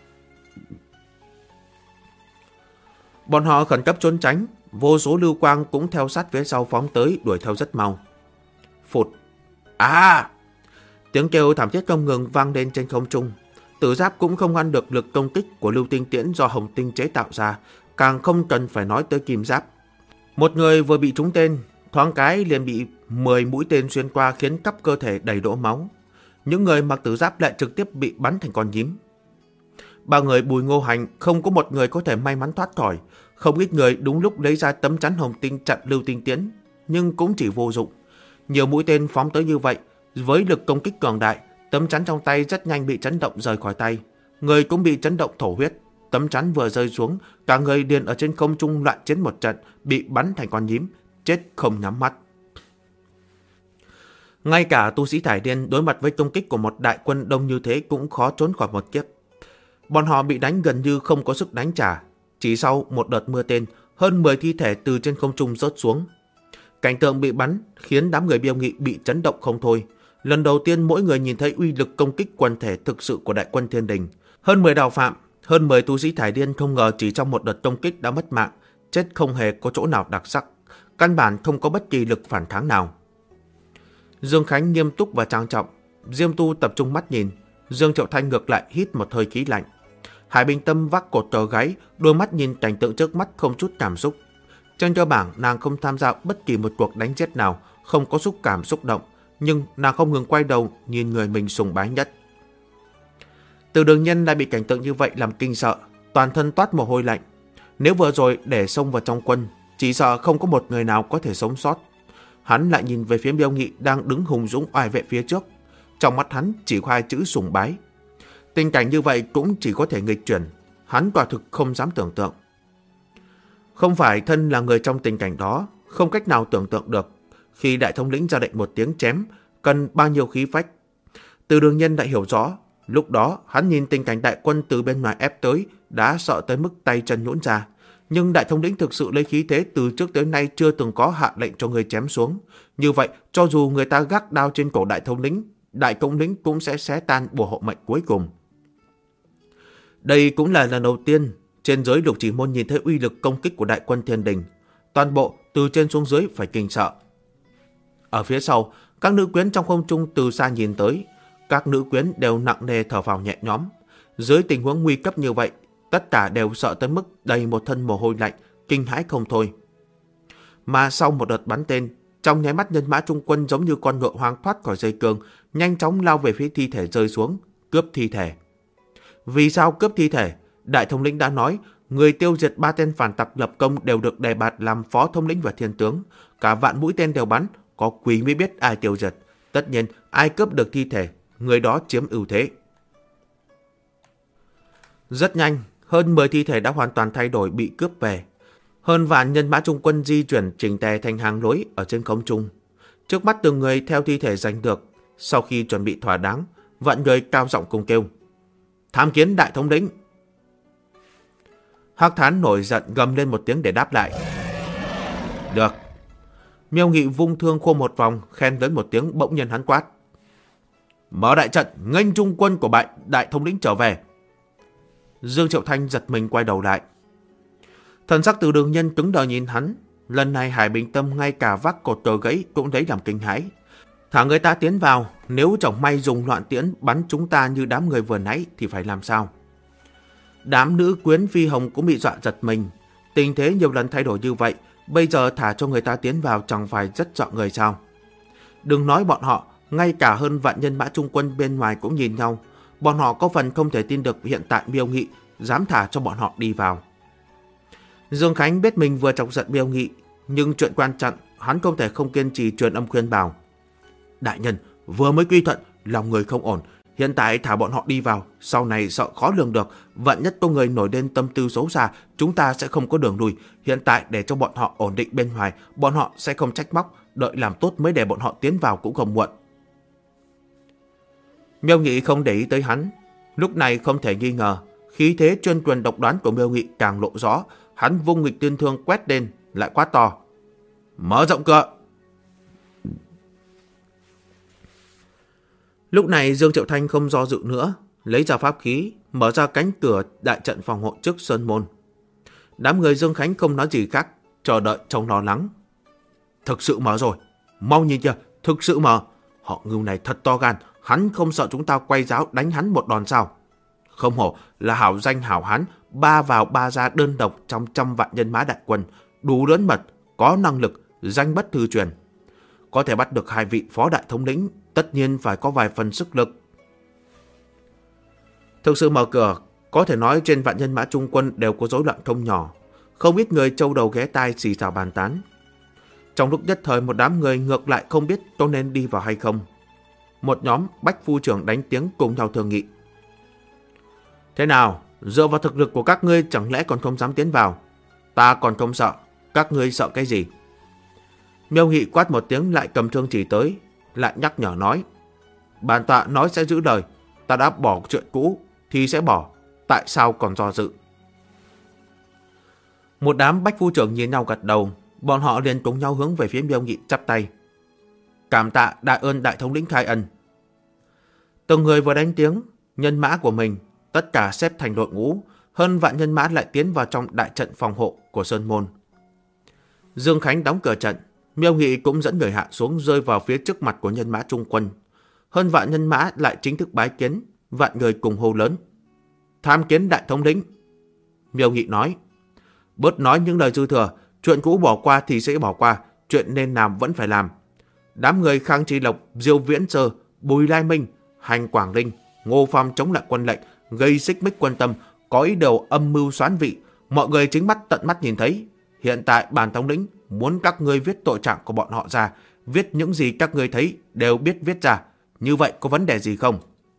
Bọn họ khẩn cấp trốn tránh, vô số lưu quang cũng theo sát phía sau phóng tới, đuổi theo rất mau. Phụt! Tiếng kêu thảm thiết không ngừng vang lên trên không trung. Tử giáp cũng không ngăn được lực công kích của lưu tinh tiễn do Hồng Tinh chế tạo ra, càng không cần phải nói tới kim giáp. Một người vừa bị trúng tên, thoáng cái liền bị 10 mũi tên xuyên qua khiến khắp cơ thể đầy đổ máu. Những người mặc tử giáp lại trực tiếp bị bắn thành con nhím. 3 người Bùi, Ngô, Hành không có một người có thể may mắn thoát khỏi. Không ít người đúng lúc lấy ra tấm chắn Hồng Tinh chặn lưu tinh tiễn, nhưng cũng chỉ vô dụng. Nhiều mũi tên phóng tới như vậy, với lực công kích cường đại, tấm chắn trong tay rất nhanh bị chấn động rời khỏi tay. Người cũng bị chấn động thổ huyết. Tấm chắn vừa rơi xuống, cả người liền ở trên không trung loạn chiến một trận, bị bắn thành con nhím, chết không nhắm mắt. Ngay cả tu sĩ thải điên đối mặt với công kích của một đại quân đông như thế cũng khó trốn khỏi một kiếp. Bọn họ bị đánh gần như không có sức đánh trả. Chỉ sau một đợt mưa tên, hơn 10 thi thể từ trên không trung rớt xuống. Cảnh tượng bị bắn khiến đám người Miêu Nghị bị chấn động không thôi. Lần đầu tiên mỗi người nhìn thấy uy lực công kích quần thể thực sự của đại quân Thiên Đình. Hơn 10 đạo phạm, hơn 10 tu sĩ thải điên không ngờ chỉ trong một đợt công kích đã mất mạng, chết không hề có chỗ nào đặc sắc, căn bản không có bất kỳ lực phản kháng nào. Dương Khánh nghiêm túc và trang trọng, Diêm Tu tập trung mắt nhìn, Dương Triệu Thanh ngược lại hít một hơi khí lạnh. Hải Bình Tâm vác cột cờ gáy, đôi mắt nhìn cảnh tượng trước mắt không chút cảm xúc. Trên cơ bản nàng không tham gia bất kỳ một cuộc đánh giết nào, không có xúc cảm xúc động, nhưng nàng không ngừng quay đầu nhìn người mình sùng bái nhất. Từ Đường Nhân lại bị cảnh tượng như vậy làm kinh sợ, toàn thân toát mồ hôi lạnh. Nếu vừa rồi để xông vào trong quân, chỉ sợ không có một người nào có thể sống sót. Hắn lại nhìn về phía Miêu Nghị đang đứng hùng dũng oai vệ phía trước, trong mắt hắn chỉ có 2 chữ sùng bái. Tình cảnh như vậy cũng chỉ có thể nghịch chuyển, hắn quả thực không dám tưởng tượng. Không phải thân là người trong tình cảnh đó, không cách nào tưởng tượng được khi đại thống lĩnh ra lệnh một tiếng chém cần bao nhiêu khí phách. Từ Đường Nhân đã hiểu rõ, Lúc đó, hắn nhìn tình cảnh đại quân từ bên ngoài ép tới, đã sợ tới mức tay chân nhũn ra. Nhưng đại thống lĩnh thực sự lấy khí thế từ trước tới nay chưa từng có hạ lệnh cho người chém xuống. Như vậy, cho dù người ta gác đao trên cổ đại thống lĩnh cũng sẽ xé tan bùa hộ mệnh cuối cùng. Đây cũng là lần đầu tiên trên giới Lục Chỉ Môn nhìn thấy uy lực công kích của đại quân Thiên Đình. Toàn bộ từ trên xuống dưới phải kinh sợ. Ở phía sau, các nữ quyến trong không trung từ xa nhìn tới, các nữ quyến đều nặng nề thở phào nhẹ nhõm. Dưới tình huống nguy cấp như vậy, tất cả đều sợ tới mức đầy một thân mồ hôi lạnh, kinh hãi không thôi. Mà sau một đợt bắn tên, trong nháy mắt nhân mã trung quân giống như con ngựa hoang thoát khỏi dây cương, nhanh chóng lao về phía thi thể rơi xuống, cướp thi thể. Vì sao cướp thi thể? Đại thống lĩnh đã nói, người tiêu diệt 3 tên phản tặc lập công đều được đề bạt làm phó thống lĩnh và thiên tướng. Cả vạn mũi tên đều bắn, có quỷ mới biết ai tiêu diệt. Tất nhiên, ai cướp được thi thể, người đó chiếm ưu thế. Rất nhanh, hơn 10 thi thể đã hoàn toàn thay đổi bị cướp về. Hơn vạn nhân mã trung quân di chuyển chỉnh tề thành hàng lối ở trên không trung. Trước mắt từng người theo thi thể giành được, sau khi chuẩn bị thỏa đáng, vạn người cao giọng cùng kêu: tham kiến đại thống lĩnh. Hắc Thán nổi giận gầm lên một tiếng để đáp lại. Được. Miêu Nghị vung thương khô một vòng, khen lớn một tiếng, bỗng nhiên hắn quát: mở đại trận, nghênh trung quân của đại thống lĩnh trở về. Dương Triệu Thanh giật mình quay đầu lại. Thần sắc Từ Đường Nhân cứng đờ nhìn hắn. Lần này Hải Bình Tâm ngay cả vác cột cờ gãy cũng lấy làm kinh hãi. Thả người ta tiến vào, nếu chẳng may dùng loạn tiễn bắn chúng ta như đám người vừa nãy thì phải làm sao? Đám nữ quyến Phi Hồng cũng bị dọa giật mình. Tình thế nhiều lần thay đổi như vậy, bây giờ thả cho người ta tiến vào chẳng phải rất dọa người sao? Đừng nói bọn họ, ngay cả hơn vạn nhân mã trung quân bên ngoài cũng nhìn nhau. Bọn họ có phần không thể tin được hiện tại Miêu Nghị dám thả cho bọn họ đi vào. Dương Khánh biết mình vừa chọc giận Miêu Nghị, nhưng chuyện quan trọng hắn không thể không kiên trì truyền âm khuyên bảo. Đại nhân, vừa mới quy thuận, lòng người không ổn. Hiện tại thả bọn họ đi vào, sau này sợ khó lường được. Vạn nhất có người nổi lên tâm tư xấu xa, chúng ta sẽ không có đường lui. Hiện tại để cho bọn họ ổn định bên ngoài, bọn họ sẽ không trách móc. Đợi làm tốt mới để bọn họ tiến vào cũng không muộn. Miêu Nghị không để ý tới hắn. Lúc này không thể nghi ngờ, khí thế chuyên quyền độc đoán của Miêu Nghị càng lộ rõ. Hắn vung nghịch tiên thương quét lên, lại quát to: mở rộng cửa. Lúc này Dương Triệu Thanh không do dự nữa, lấy ra pháp khí, mở ra cánh cửa đại trận phòng hộ trước sơn môn. Đám người Dương Khánh không nói gì khác, chờ đợi trong lo lắng. Thực sự mở rồi, mau nhìn kìa, thực sự mở. Họ Ngưu này thật to gan, hắn không sợ chúng ta quay giáo đánh hắn một đòn sao? Không hổ là hảo danh hảo hán, 3 vào 3 ra đơn độc trong trăm vạn nhân mã đại quân, đủ lớn mật, có năng lực, danh bất thư truyền. Có thể bắt được 2 vị phó đại thống lĩnh, tất nhiên phải có vài phần sức lực. Thực sự mở cửa, có thể nói trên vạn nhân mã trung quân đều có rối loạn không nhỏ. Không ít người trâu đầu ghé tai xì xào bàn tán. Trong lúc nhất thời một đám người ngược lại không biết có nên đi vào hay không. Một nhóm bách phu trưởng đánh tiếng cùng nhau thương nghị. Thế nào, dựa vào thực lực của các ngươi chẳng lẽ còn không dám tiến vào? Ta còn không sợ, các ngươi sợ cái gì? Miêu Nghị quát một tiếng lại cầm thương chỉ tới, lại nhắc nhở nói: bản tọa nói sẽ giữ lời, ta đã bỏ chuyện cũ thì sẽ bỏ, tại sao còn do dự? Một đám bách phu trưởng nhìn nhau gật đầu, bọn họ liền cùng nhau hướng về phía Miêu Nghị chắp tay. Cảm tạ đại ơn đại thống lĩnh khai ân. Từng người vừa đánh tiếng, nhân mã của mình tất cả xếp thành đội ngũ, hơn vạn nhân mã lại tiến vào trong đại trận phòng hộ của sơn môn. Dương Khánh đóng cửa trận, Miêu Nghị cũng dẫn người hạ xuống rơi vào phía trước mặt của nhân mã trung quân. Hơn vạn nhân mã lại chính thức bái kiến, vạn người cùng hô lớn: tham kiến đại thống lĩnh. Miêu Nghị nói: bớt nói những lời dư thừa, chuyện cũ bỏ qua thì sẽ bỏ qua, chuyện nên làm vẫn phải làm. Đám người Khang Tri Lộc, Diêu Viễn Sơ, Bùi Lai Minh, Hành Quảng Linh, Ngô Phàm chống lại quân lệnh, gây xích mích quân tâm, có ý đồ âm mưu xoán vị, mọi người chính mắt tận mắt nhìn thấy. Hiện tại bản thống lĩnh muốn các ngươi viết tội trạng của bọn họ ra, viết những gì các ngươi thấy đều biết viết ra. Như vậy có vấn đề gì không?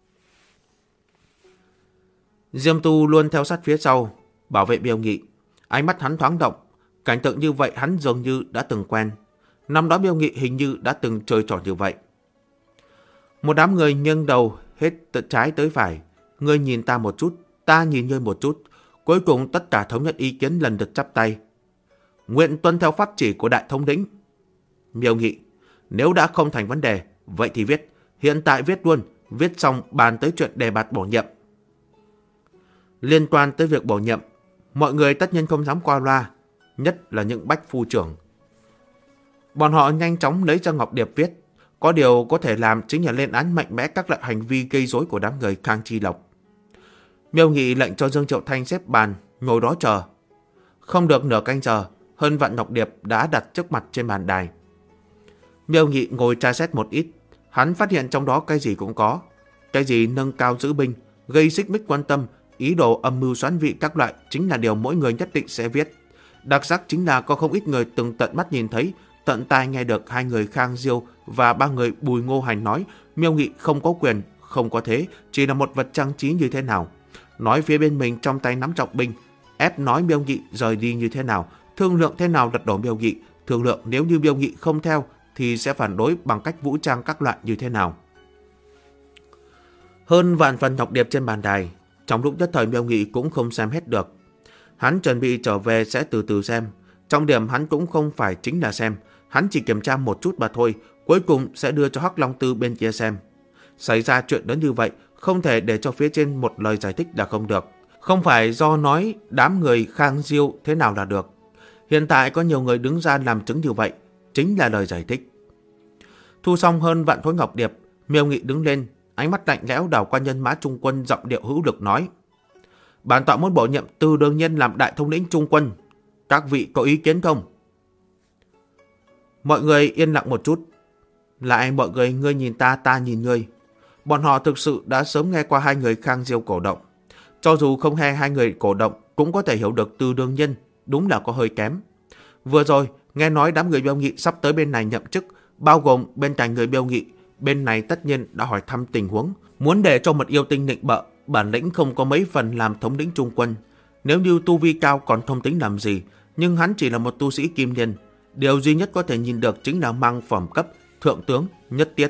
Diêm Tu luôn theo sát phía sau, bảo vệ Miêu Nghị. Ánh mắt hắn thoáng động, cảnh tượng như vậy hắn dường như đã từng quen. Năm đó Miêu Nghị hình như đã từng chơi trò như vậy. Một đám người nghiêng đầu, hết từ trái tới phải. Ngươi nhìn ta một chút, ta nhìn ngươi một chút. Cuối cùng tất cả thống nhất ý kiến lần lượt chắp tay. Nguyện tuân theo pháp chỉ của đại thống lĩnh. Miêu Nghị, nếu đã không thành vấn đề, vậy thì viết. Hiện tại viết luôn, viết xong bàn tới chuyện đề bạt bổ nhiệm. Liên quan tới việc bổ nhiệm, mọi người tất nhiên không dám qua loa, nhất là những bách phu trưởng. Bọn họ nhanh chóng lấy ra ngọc điệp viết. Có điều có thể làm chính là lên án mạnh mẽ các loại hành vi gây rối của đám người Khang Chi Lộc. Miêu Nghị lệnh cho Dương Triệu Thanh xếp bàn, ngồi đó chờ. Không được nửa canh giờ, hơn vạn ngọc điệp đã đặt trước mặt trên bàn đài. Miêu Nghị ngồi tra xét một ít, hắn phát hiện trong đó cái gì cũng có. Cái gì nâng cao giữ binh, gây xích mích quan tâm, ý đồ âm mưu xoán vị các loại chính là điều mỗi người nhất định sẽ viết. Đặc sắc chính là có không ít người từng tận mắt nhìn thấy, tận tai nghe được hai người Khang Diêu và ba người Bùi Ngô Hành nói Miêu Nghị không có quyền, không có thế, chỉ là một vật trang trí như thế nào. Nói phía bên mình trong tay nắm trọng binh, ép nói Miêu Nghị rời đi như thế nào, thương lượng thế nào lật đổ Miêu Nghị, thương lượng nếu như Miêu Nghị không theo thì sẽ phản đối bằng cách vũ trang các loại như thế nào. Hơn vạn phần ngọc điệp trên bàn đài, trong lúc nhất thời Miêu Nghị cũng không xem hết được. Hắn chuẩn bị trở về sẽ từ từ xem. Trong điểm hắn cũng không phải chính là xem, hắn chỉ kiểm tra một chút mà thôi, cuối cùng sẽ đưa cho Hắc Long Tư bên kia xem. Xảy ra chuyện lớn như vậy, không thể để cho phía trên một lời giải thích là không được. Không phải do nói đám người Khang Diêu thế nào là được. Hiện tại có nhiều người đứng ra làm chứng như vậy, chính là lời giải thích. Thu xong hơn vạn khối ngọc điệp, Miêu Nghị đứng lên, ánh mắt lạnh lẽo đảo qua nhân mã trung quân, giọng điệu hữu lực nói: Bản tọa muốn bổ nhiệm Từ Đường Nhân làm đại thống lĩnh trung quân. Các vị có ý kiến không? Mọi người yên lặng một chút. Lại mọi người ngươi nhìn ta, ta nhìn ngươi. Bọn họ thực sự đã sớm nghe qua hai người Khang Diêu cổ động. Cho dù không nghe hai người cổ động, cũng có thể hiểu được Từ Đường Nhân đúng là có hơi kém. Vừa rồi nghe nói đám người Miêu Nghị sắp tới bên này nhậm chức, bao gồm bên cạnh người Miêu Nghị, bên này tất nhiên đã hỏi thăm tình huống, muốn để cho Mật Yêu Tinh nịnh bợ, bản lĩnh không có mấy phần làm thống lĩnh trung quân. Nếu như tu vi cao còn không tính làm gì, nhưng hắn chỉ là một tu sĩ kim liên, điều duy nhất có thể nhìn được chính là mang phẩm cấp thượng tướng nhất tiết.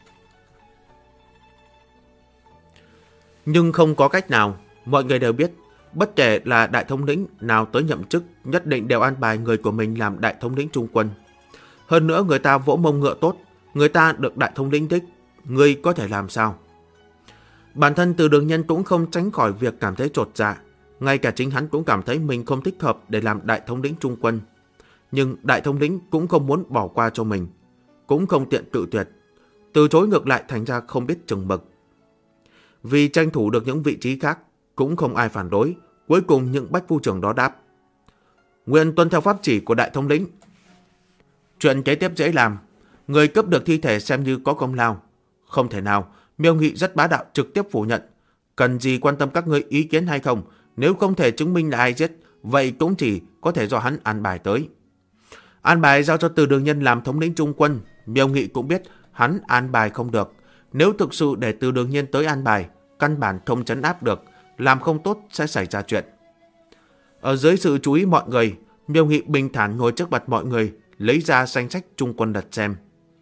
Nhưng không có cách nào, mọi người đều biết, bất kể là đại thống lĩnh nào tới nhậm chức, nhất định đều an bài người của mình làm đại thống lĩnh trung quân. Hơn nữa người ta vỗ mông ngựa tốt, người ta được đại thống lĩnh thích, người có thể làm sao? Bản thân Từ Đường Nhân cũng không tránh khỏi việc cảm thấy chột dạ, ngay cả chính hắn cũng cảm thấy mình không thích hợp để làm đại thống lĩnh trung quân. Nhưng đại thống lĩnh cũng không muốn bỏ qua cho mình, cũng không tiện cự tuyệt, từ chối ngược lại thành ra không biết chừng mực. Vì tranh thủ được những vị trí khác, cũng không ai phản đối, cuối cùng những bách phu trưởng đó đáp: Nguyện tuân theo pháp chỉ của đại thống lĩnh. Chuyện kế tiếp dễ làm, người cướp được thi thể xem như có công lao. Không thể nào, Miêu Nghị rất bá đạo trực tiếp phủ nhận. Cần gì quan tâm các ngươi ý kiến hay không, nếu không thể chứng minh là ai giết, vậy cũng chỉ có thể do hắn an bài tới. An bài giao cho Từ Đường Nhân làm thống lĩnh trung quân, Miêu Nghị cũng biết hắn an bài không được. Nếu thực sự để Từ Đường Nhân tới an bài, căn bản không trấn áp được, làm không tốt sẽ xảy ra chuyện. Ở dưới sự chú ý mọi người, Miêu Nghị bình thản ngồi trước mặt mọi người, lấy ra danh sách trung quân đặt xem.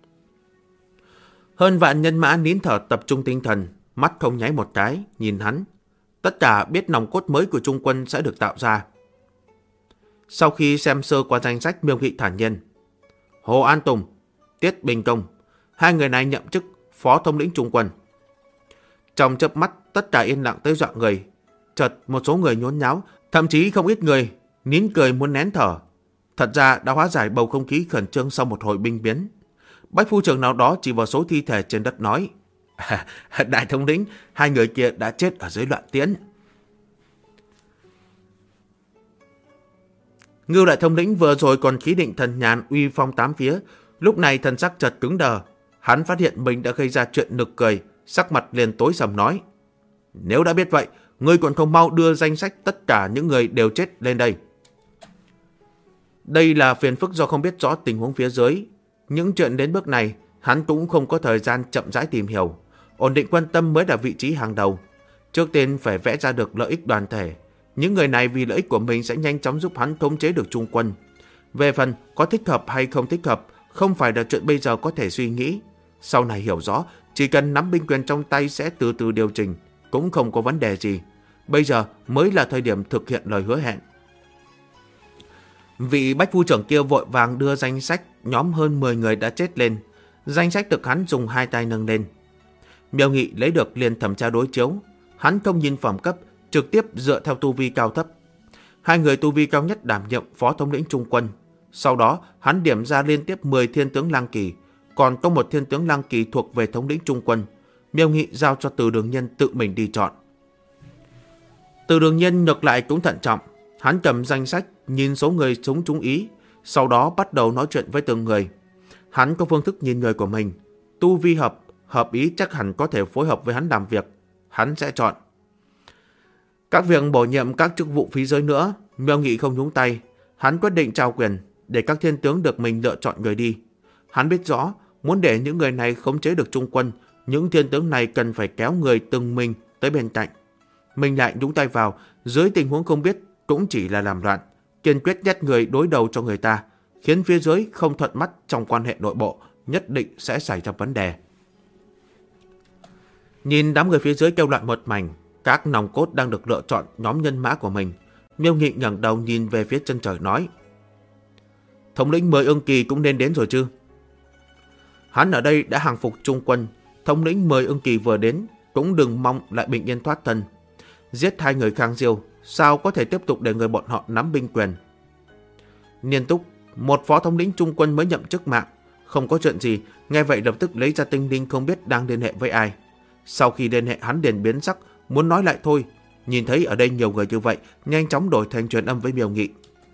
Hơn vạn nhân mã nín thở tập trung tinh thần, mắt không nháy một cái, nhìn hắn. Tất cả biết nòng cốt mới của trung quân sẽ được tạo ra. Sau khi xem sơ qua danh sách, Miêu Nghị thản nhiên: Hồ An Tùng, Tiết Bình Công, hai người này nhậm chức phó thống lĩnh trung quân. Trong chớp mắt, tất cả yên lặng tới dọa người. Chợt một số người nhốn nháo, thậm chí không ít người nín cười muốn nén thở. Thật ra đã hóa giải bầu không khí khẩn trương sau một hồi binh biến. Bách phu trưởng nào đó chỉ vào số thi thể trên đất nói: Đại thống lĩnh, hai người kia đã chết ở dưới loạn tiễn. Ngưu đại thống lĩnh vừa rồi còn khí định thần nhàn uy phong tám phía, lúc này thần sắc chợt cứng đờ. Hắn phát hiện mình đã gây ra chuyện nực cười, sắc mặt liền tối sầm nói: Nếu đã biết vậy, ngươi còn không mau đưa danh sách tất cả những người đều chết lên đây. Đây là phiền phức do không biết rõ tình huống phía dưới. Những chuyện đến bước này, hắn cũng không có thời gian chậm rãi tìm hiểu. Ổn định quan tâm mới là vị trí hàng đầu. Trước tiên phải vẽ ra được lợi ích đoàn thể. Những người này vì lợi ích của mình sẽ nhanh chóng giúp hắn khống chế được trung quân. Về phần có thích hợp hay không thích hợp, không phải là chuyện bây giờ có thể suy nghĩ. Sau này hiểu rõ chỉ cần nắm binh quyền trong tay sẽ từ từ điều chỉnh, cũng không có vấn đề gì. Bây giờ mới là thời điểm thực hiện lời hứa hẹn. Vị bách phu trưởng kia vội vàng đưa danh sách nhóm hơn 10 người đã chết lên. Danh sách được hắn dùng 2 tay nâng lên. Miêu Nghị lấy được liền thẩm tra đối chiếu. Hắn không nhìn phẩm cấp, trực tiếp dựa theo tu vi cao thấp. 2 người tu vi cao nhất đảm nhiệm phó thống lĩnh trung quân. Sau đó hắn điểm ra liên tiếp 10 thiên tướng lang kỳ, còn có 1 thiên tướng lang kỳ thuộc về thống lĩnh trung quân. Miêu Nghị giao cho Từ Đường Nhân tự mình đi chọn. Từ Đường Nhân ngược lại cũng thận trọng. Hắn cầm danh sách, nhìn số người chúng trúng ý, sau đó bắt đầu nói chuyện với từng người. Hắn có phương thức nhìn người của mình. Tu vi hợp ý chắc hẳn có thể phối hợp với hắn làm việc. Hắn sẽ chọn. Các việc bổ nhiệm các chức vụ phía dưới nữa, Miêu Nghị không nhúng tay. Hắn quyết định trao quyền để các thiên tướng được mình lựa chọn người đi. Hắn biết rõ, muốn để những người này khống chế được trung quân, những thiên tướng này cần phải kéo người từng mình tới bên cạnh. Mình lại nhúng tay vào, dưới tình huống không biết cũng chỉ là làm loạn, kiên quyết nhét người đối đầu cho người ta, khiến phía dưới không thuận mắt trong quan hệ nội bộ, nhất định sẽ xảy ra vấn đề. Nhìn đám người phía dưới kêu loạn một mảnh, các nòng cốt đang được lựa chọn nhóm nhân mã của mình. Miêu Nghị ngẩng đầu nhìn về phía chân trời nói: thống lĩnh Mười Ưng Kỳ cũng nên đến rồi chứ? Hắn ở đây đã hàng phục trung quân, thống lĩnh Mười Ưng Kỳ vừa đến cũng đừng mong lại bình yên thoát thân. Giết 2 người Khang Diêu, sao có thể tiếp tục để người bọn họ nắm binh quyền? Niên Túc, một phó thống lĩnh trung quân mới nhậm chức mạng, không có chuyện gì, nghe vậy lập tức lấy ra tinh linh không biết đang liên hệ với ai. Sau khi liên hệ hắn liền biến sắc, muốn nói lại thôi. Nhìn thấy ở đây nhiều người như vậy, nhanh chóng đổi thành truyền âm với Miêu Nghị.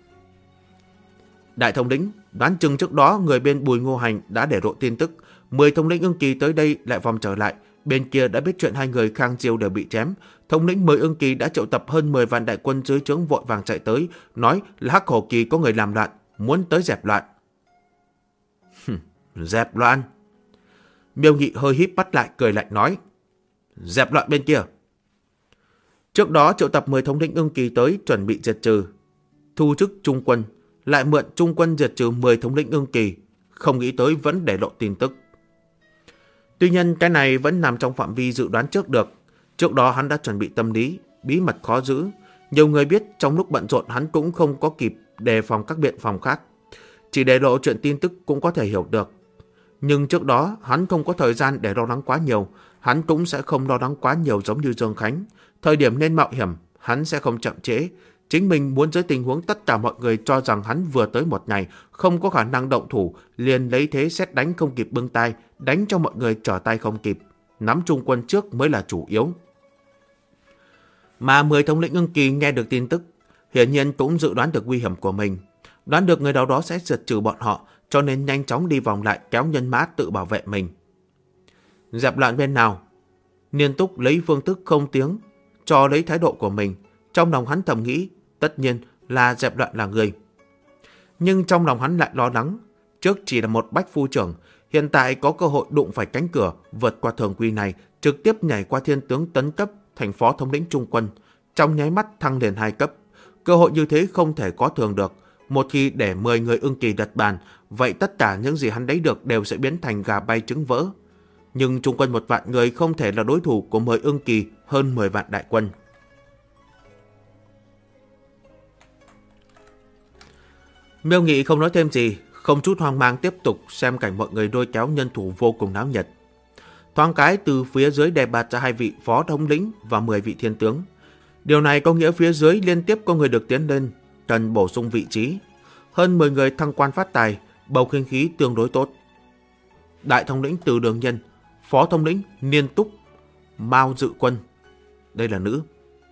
Đại thống lĩnh, đoán chừng trước đó người bên Bùi Ngô Hành đã để lộ tin tức, 10 thống lĩnh Ưng Kỳ tới đây lại vòng trở lại. Bên kia đã biết chuyện 2 người Khang Diêu đều bị chém. Thống lĩnh Mười Ưng Kỳ đã triệu tập hơn 10 vạn đại quân dưới trướng vội vàng chạy tới, nói là Hắc Hổ Kỳ có người làm loạn, muốn tới dẹp loạn. Dẹp loạn? Miêu Nghị hơi híp mắt lại cười lạnh nói: dẹp loạn bên kia. Trước đó triệu tập 10 thống lĩnh Ưng Kỳ tới chuẩn bị diệt trừ, thu chức trung quân, lại mượn trung quân diệt trừ 10 thống lĩnh Ưng Kỳ, không nghĩ tới vẫn để lộ tin tức. Tuy nhiên cái này vẫn nằm trong phạm vi dự đoán trước được. Trước đó hắn đã chuẩn bị tâm lý, bí mật khó giữ. Nhiều người biết trong lúc bận rộn hắn cũng không có kịp đề phòng các biện phòng khác. Chỉ để lộ chuyện tin tức cũng có thể hiểu được. Nhưng trước đó hắn không có thời gian để lo lắng quá nhiều. Hắn cũng sẽ không lo lắng quá nhiều giống như Dương Khánh. Thời điểm nên mạo hiểm, hắn sẽ không chậm trễ. Chính mình muốn dưới tình huống tất cả mọi người cho rằng hắn vừa tới một ngày, không có khả năng động thủ, liền lấy thế sét đánh không kịp bưng tay, đánh cho mọi người trở tay không kịp. Nắm trung quân trước mới là chủ yếu. Mà 10 thống lĩnh Ưng Kỳ nghe được tin tức, hiển nhiên cũng dự đoán được nguy hiểm của mình. Đoán được người đó sẽ diệt trừ bọn họ, cho nên nhanh chóng đi vòng lại kéo nhân mã tự bảo vệ mình. Dẹp loạn bên nào? Niên Túc lấy phương thức không tiếng, cho lấy thái độ của mình. Trong lòng hắn thầm nghĩ, tất nhiên là dẹp loạn là người. Nhưng trong lòng hắn lại lo lắng, trước chỉ là một bách phu trưởng, hiện tại có cơ hội đụng phải cánh cửa, vượt qua thường quy này, trực tiếp nhảy qua thiên tướng tấn cấp thành phó thống lĩnh trung quân, trong nháy mắt thăng liền 2 cấp. Cơ hội như thế không thể có thường được. Một khi để 10 người Ưng Kỳ đặt bàn, vậy tất cả những gì hắn lấy được đều sẽ biến thành gà bay trứng vỡ. Nhưng trung quân 1 vạn người không thể là đối thủ của 10 Ưng Kỳ hơn 10 vạn đại quân. Miêu Nghị không nói thêm gì, không chút hoang mang tiếp tục xem cảnh mọi người lôi kéo nhân thủ vô cùng náo nhiệt. Thoáng cái từ phía dưới đề bạt ra 2 vị phó thống lĩnh và 10 vị thiên tướng. Điều này có nghĩa phía dưới liên tiếp có người được tiến lên, cần bổ sung vị trí. Hơn 10 người thăng quan phát tài, bầu không khí tương đối tốt. Đại thống lĩnh Từ Đường Nhân, phó thống lĩnh Niên Túc, Mao Dự Quân, đây là nữ.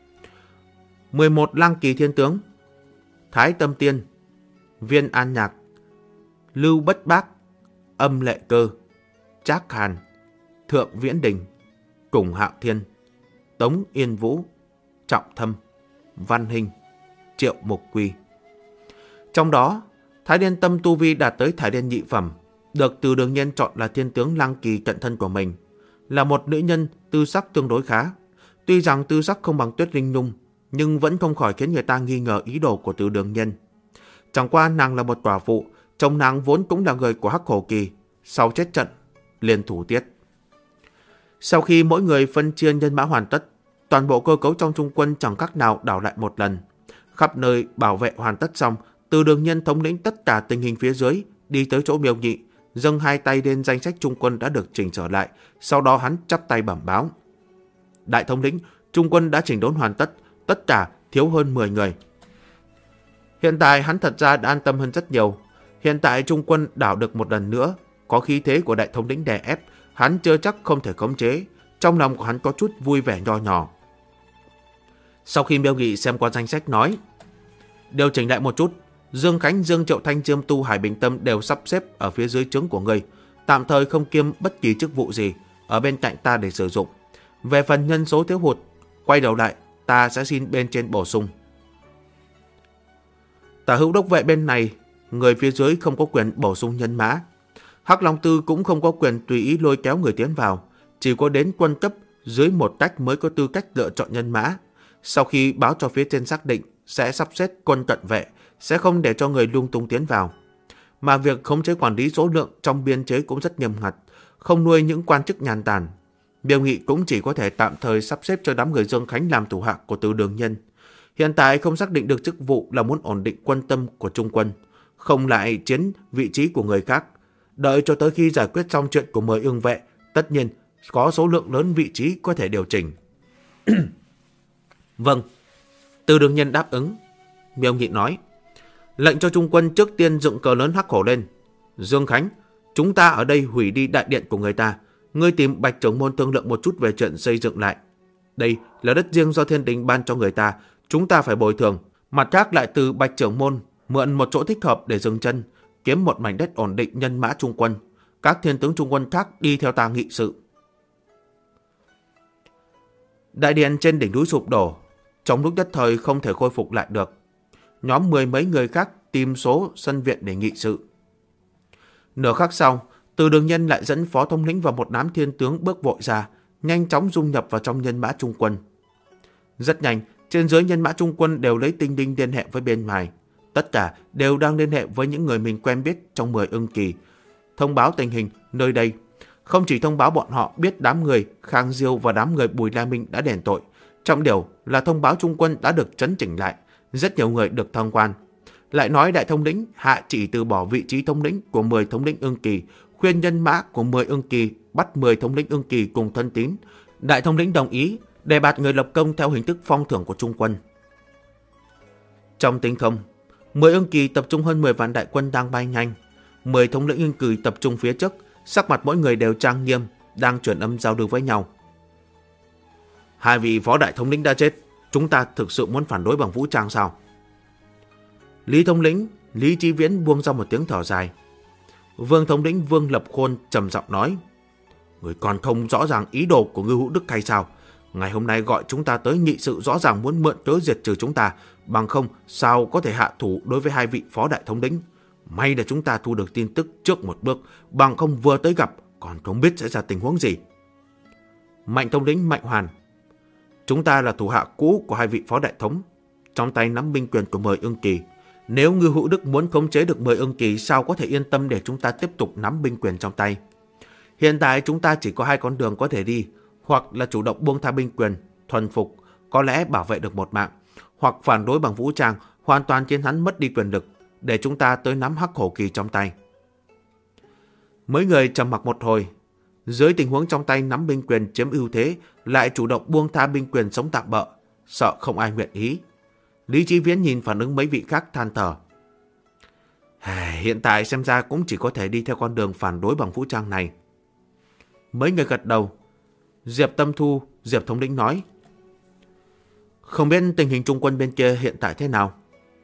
11 Lang Kỳ thiên tướng: Thái Tâm Tiên, Viên An Nhạc, Lưu Bất Bác, Âm Lệ Cơ, Trác Hàn, Thượng Viễn Đình, Cùng Hạo Thiên, Tống Yên Vũ, Trọng Thâm, Văn Hình, Triệu Mục Quy. Trong đó, Thái Điên Tâm tu vi đạt tới Thái Điên nhị phẩm, được Từ Đường Nhân chọn là thiên tướng Lang Kỳ cận thân của mình, là một nữ nhân tư sắc tương đối khá. Tuy rằng tư sắc không bằng Tuyết Linh Nhung, nhưng vẫn không khỏi khiến người ta nghi ngờ ý đồ của Từ Đường Nhân. Chẳng qua nàng là một quả phụ, chồng nàng vốn cũng là người của Hắc Hổ Kỳ, sau chết trận liền thủ tiết. Sau khi mỗi người phân chia nhân mã hoàn tất, toàn bộ cơ cấu trong trung quân chẳng khác nào đảo lại một lần. Khắp nơi bảo vệ hoàn tất xong, Từ Đường Nhân thống lĩnh tất cả tình hình phía dưới, đi tới chỗ Miêu Nhị, dâng hai tay lên danh sách trung quân đã được chỉnh trở lại, sau đó hắn chắp tay bẩm báo. Đại thống lĩnh, trung quân đã chỉnh đốn hoàn tất, tất cả thiếu hơn 10 người. Hiện tại hắn thật ra đã an tâm hơn rất nhiều. Hiện tại trung quân đảo được một lần nữa, có khí thế của đại thống lĩnh đè ép, hắn chưa chắc không thể khống chế. Trong lòng của hắn có chút vui vẻ nho nhỏ. Sau khi Miêu Nghị xem qua danh sách nói, điều chỉnh lại một chút, Dương Khánh, Dương Triệu Thanh, Diêm Tu, Hải Bình Tâm đều sắp xếp ở phía dưới trướng của ngươi, tạm thời không kiêm bất kỳ chức vụ gì, ở bên cạnh ta để sử dụng. Về phần nhân số thiếu hụt, quay đầu lại ta sẽ xin bên trên bổ sung. Tả hữu đốc vệ bên này, người phía dưới không có quyền bổ sung nhân mã. Hắc Long Tư cũng không có quyền tùy ý lôi kéo người tiến vào, chỉ có đến quân cấp dưới một cách mới có tư cách lựa chọn nhân mã. Sau khi báo cho phía trên xác định, sẽ sắp xếp quân cận vệ, sẽ không để cho người lung tung tiến vào. Mà việc khống chế quản lý số lượng trong biên chế cũng rất nghiêm ngặt, không nuôi những quan chức nhàn tản. Miêu Nghị cũng chỉ có thể tạm thời sắp xếp cho đám người Dương Khánh làm thủ hạ của Từ Đường Nhân. Hiện tại không xác định được chức vụ là muốn ổn định quân tâm của trung quân, không lại chiến vị trí của người khác. Đợi cho tới khi giải quyết xong chuyện của 10 ương vệ, tất nhiên có số lượng lớn vị trí có thể điều chỉnh. Vâng, Từ Đường Nhân đáp ứng. Miêu Nghị nói, lệnh cho trung quân trước tiên dựng cờ lớn hắc hổ lên. Dương Khánh, chúng ta ở đây hủy đi đại điện của người ta. Ngươi tìm Bạch trưởng môn thương lượng một chút về chuyện xây dựng lại. Đây là đất riêng do thiên đình ban cho người ta, chúng ta phải bồi thường. Mặt khác lại từ Bạch trưởng môn mượn một chỗ thích hợp để dừng chân, kiếm một mảnh đất ổn định nhân mã trung quân. Các thiên tướng trung quân khác đi theo ta nghị sự. Đại điện trên đỉnh núi sụp đổ, trong lúc nhất thời không thể khôi phục lại được. Nhóm 10 mấy người khác tìm số sân viện để nghị sự. Nửa khắc sau, Từ Đường Nhân lại dẫn phó thống lĩnh và một đám thiên tướng bước vội ra, nhanh chóng dung nhập vào trong nhân mã trung quân. Rất nhanh, trên dưới nhân mã trung quân đều lấy tinh đinh liên hệ với bên ngoài. Tất cả đều đang liên hệ với những người mình quen biết trong 10 ưng kỳ, thông báo tình hình nơi đây. Không chỉ thông báo bọn họ biết đám người Khang Diêu và đám người Bùi La Minh đã đền tội, trọng điều là thông báo trung quân đã được chấn chỉnh lại, rất nhiều người được thăng quan. Lại nói đại thống lĩnh hạ chỉ từ bỏ vị trí thống lĩnh của 10 thống lĩnh ưng kỳ, khuyên nhân mã của 10 ưng kỳ bắt 10 thống lĩnh ưng kỳ cùng thân tín. Đại thống lĩnh đồng ý đề bạt người lập công theo hình thức phong thưởng của trung quân. Trong tinh không, 10 ưng kỳ tập trung hơn 10 vạn đại quân đang bay nhanh. 10 thống lĩnh ưng kỳ tập trung phía trước, sắc mặt mỗi người đều trang nghiêm, đang truyền âm giao lưu với nhau. Hai vị phó đại thống lĩnh đã chết, chúng ta thực sự muốn phản đối bằng vũ trang sao? Lý thống lĩnh Lý Chí Viễn buông ra một tiếng thở dài. Vương thống lĩnh Vương Lập Khôn trầm giọng nói, người còn không rõ ràng ý đồ của Ngưu Hữu Đức hay sao? Ngày hôm nay gọi chúng ta tới nghị sự rõ ràng muốn mượn cớ diệt trừ chúng ta, bằng không sao có thể hạ thủ đối với hai vị phó đại thống lĩnh. May là chúng ta thu được tin tức trước một bước, bằng không vừa tới gặp còn không biết sẽ ra tình huống gì. Mạnh thống lĩnh Mạnh Hoàn, chúng ta là thủ hạ cũ của hai vị phó đại thống, trong tay nắm binh quyền của 10 ưng kỳ. Nếu Ngưu Hữu Đức muốn khống chế được 10 ưng kỳ, sao có thể yên tâm để chúng ta tiếp tục nắm binh quyền trong tay? Hiện tại chúng ta chỉ có hai con đường có thể đi, hoặc là chủ động buông tha binh quyền, thuần phục, có lẽ bảo vệ được một mạng, hoặc phản đối bằng vũ trang, hoàn toàn khiến hắn mất đi quyền lực, để chúng ta tới nắm hắc hổ kỳ trong tay. Mấy người trầm mặc một hồi, dưới tình huống trong tay nắm binh quyền chiếm ưu thế, lại chủ động buông tha binh quyền sống tạm bợ, sợ không ai nguyện ý. Lý Chí Viễn nhìn phản ứng mấy vị khác than thở. Hiện tại xem ra cũng chỉ có thể đi theo con đường phản đối bằng vũ trang này. Mấy người gật đầu. Diệp Tâm Thu, Diệp thống lĩnh nói, không biết tình hình trung quân bên kia hiện tại thế nào?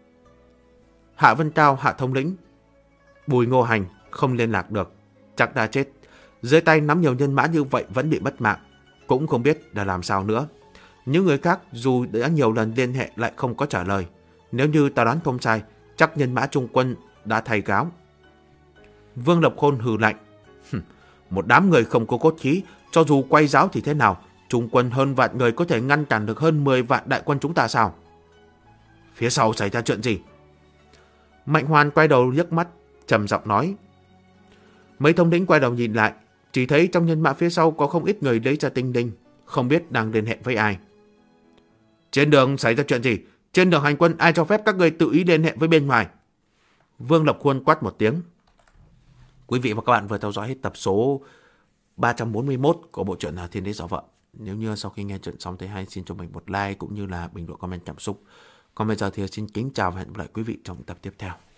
Hạ Vân Cao, Hạ thống lĩnh, Bùi Ngô Hành không liên lạc được, chắc đã chết. Dưới tay nắm nhiều nhân mã như vậy vẫn bị mất mạng, cũng không biết là làm sao nữa. Những người khác dù đã nhiều lần liên hệ lại không có trả lời. Nếu như ta đoán không sai, chắc nhân mã trung quân đã thay gáo. Vương Lập Khôn hừ lạnh, một đám người không có cốt khí, cho dù quay giáo thì thế nào, trung quân hơn vạn người có thể ngăn cản được hơn 10 vạn đại quân chúng ta sao? Phía sau xảy ra chuyện gì? Mạnh Hoàn quay đầu liếc mắt, trầm giọng nói. Mấy thống lĩnh quay đầu nhìn lại, Chỉ thấy trong nhân mã phía sau có không ít người lấy ra tinh đinh, không biết đang liên hệ với ai. Trên đường xảy ra chuyện gì? Trên đường hành quân ai cho phép các người tự ý liên hệ với bên ngoài? Vương Lập Khuôn quát một tiếng. Quý vị và các bạn vừa theo dõi hết tập số 341 của bộ truyện Thiên Đế Gió Vợ. Nếu như sau khi nghe chuyện xong thấy hay, xin cho mình một like cũng như là bình luận comment cảm xúc. Còn bây giờ thì xin kính chào và hẹn gặp lại quý vị trong tập tiếp theo.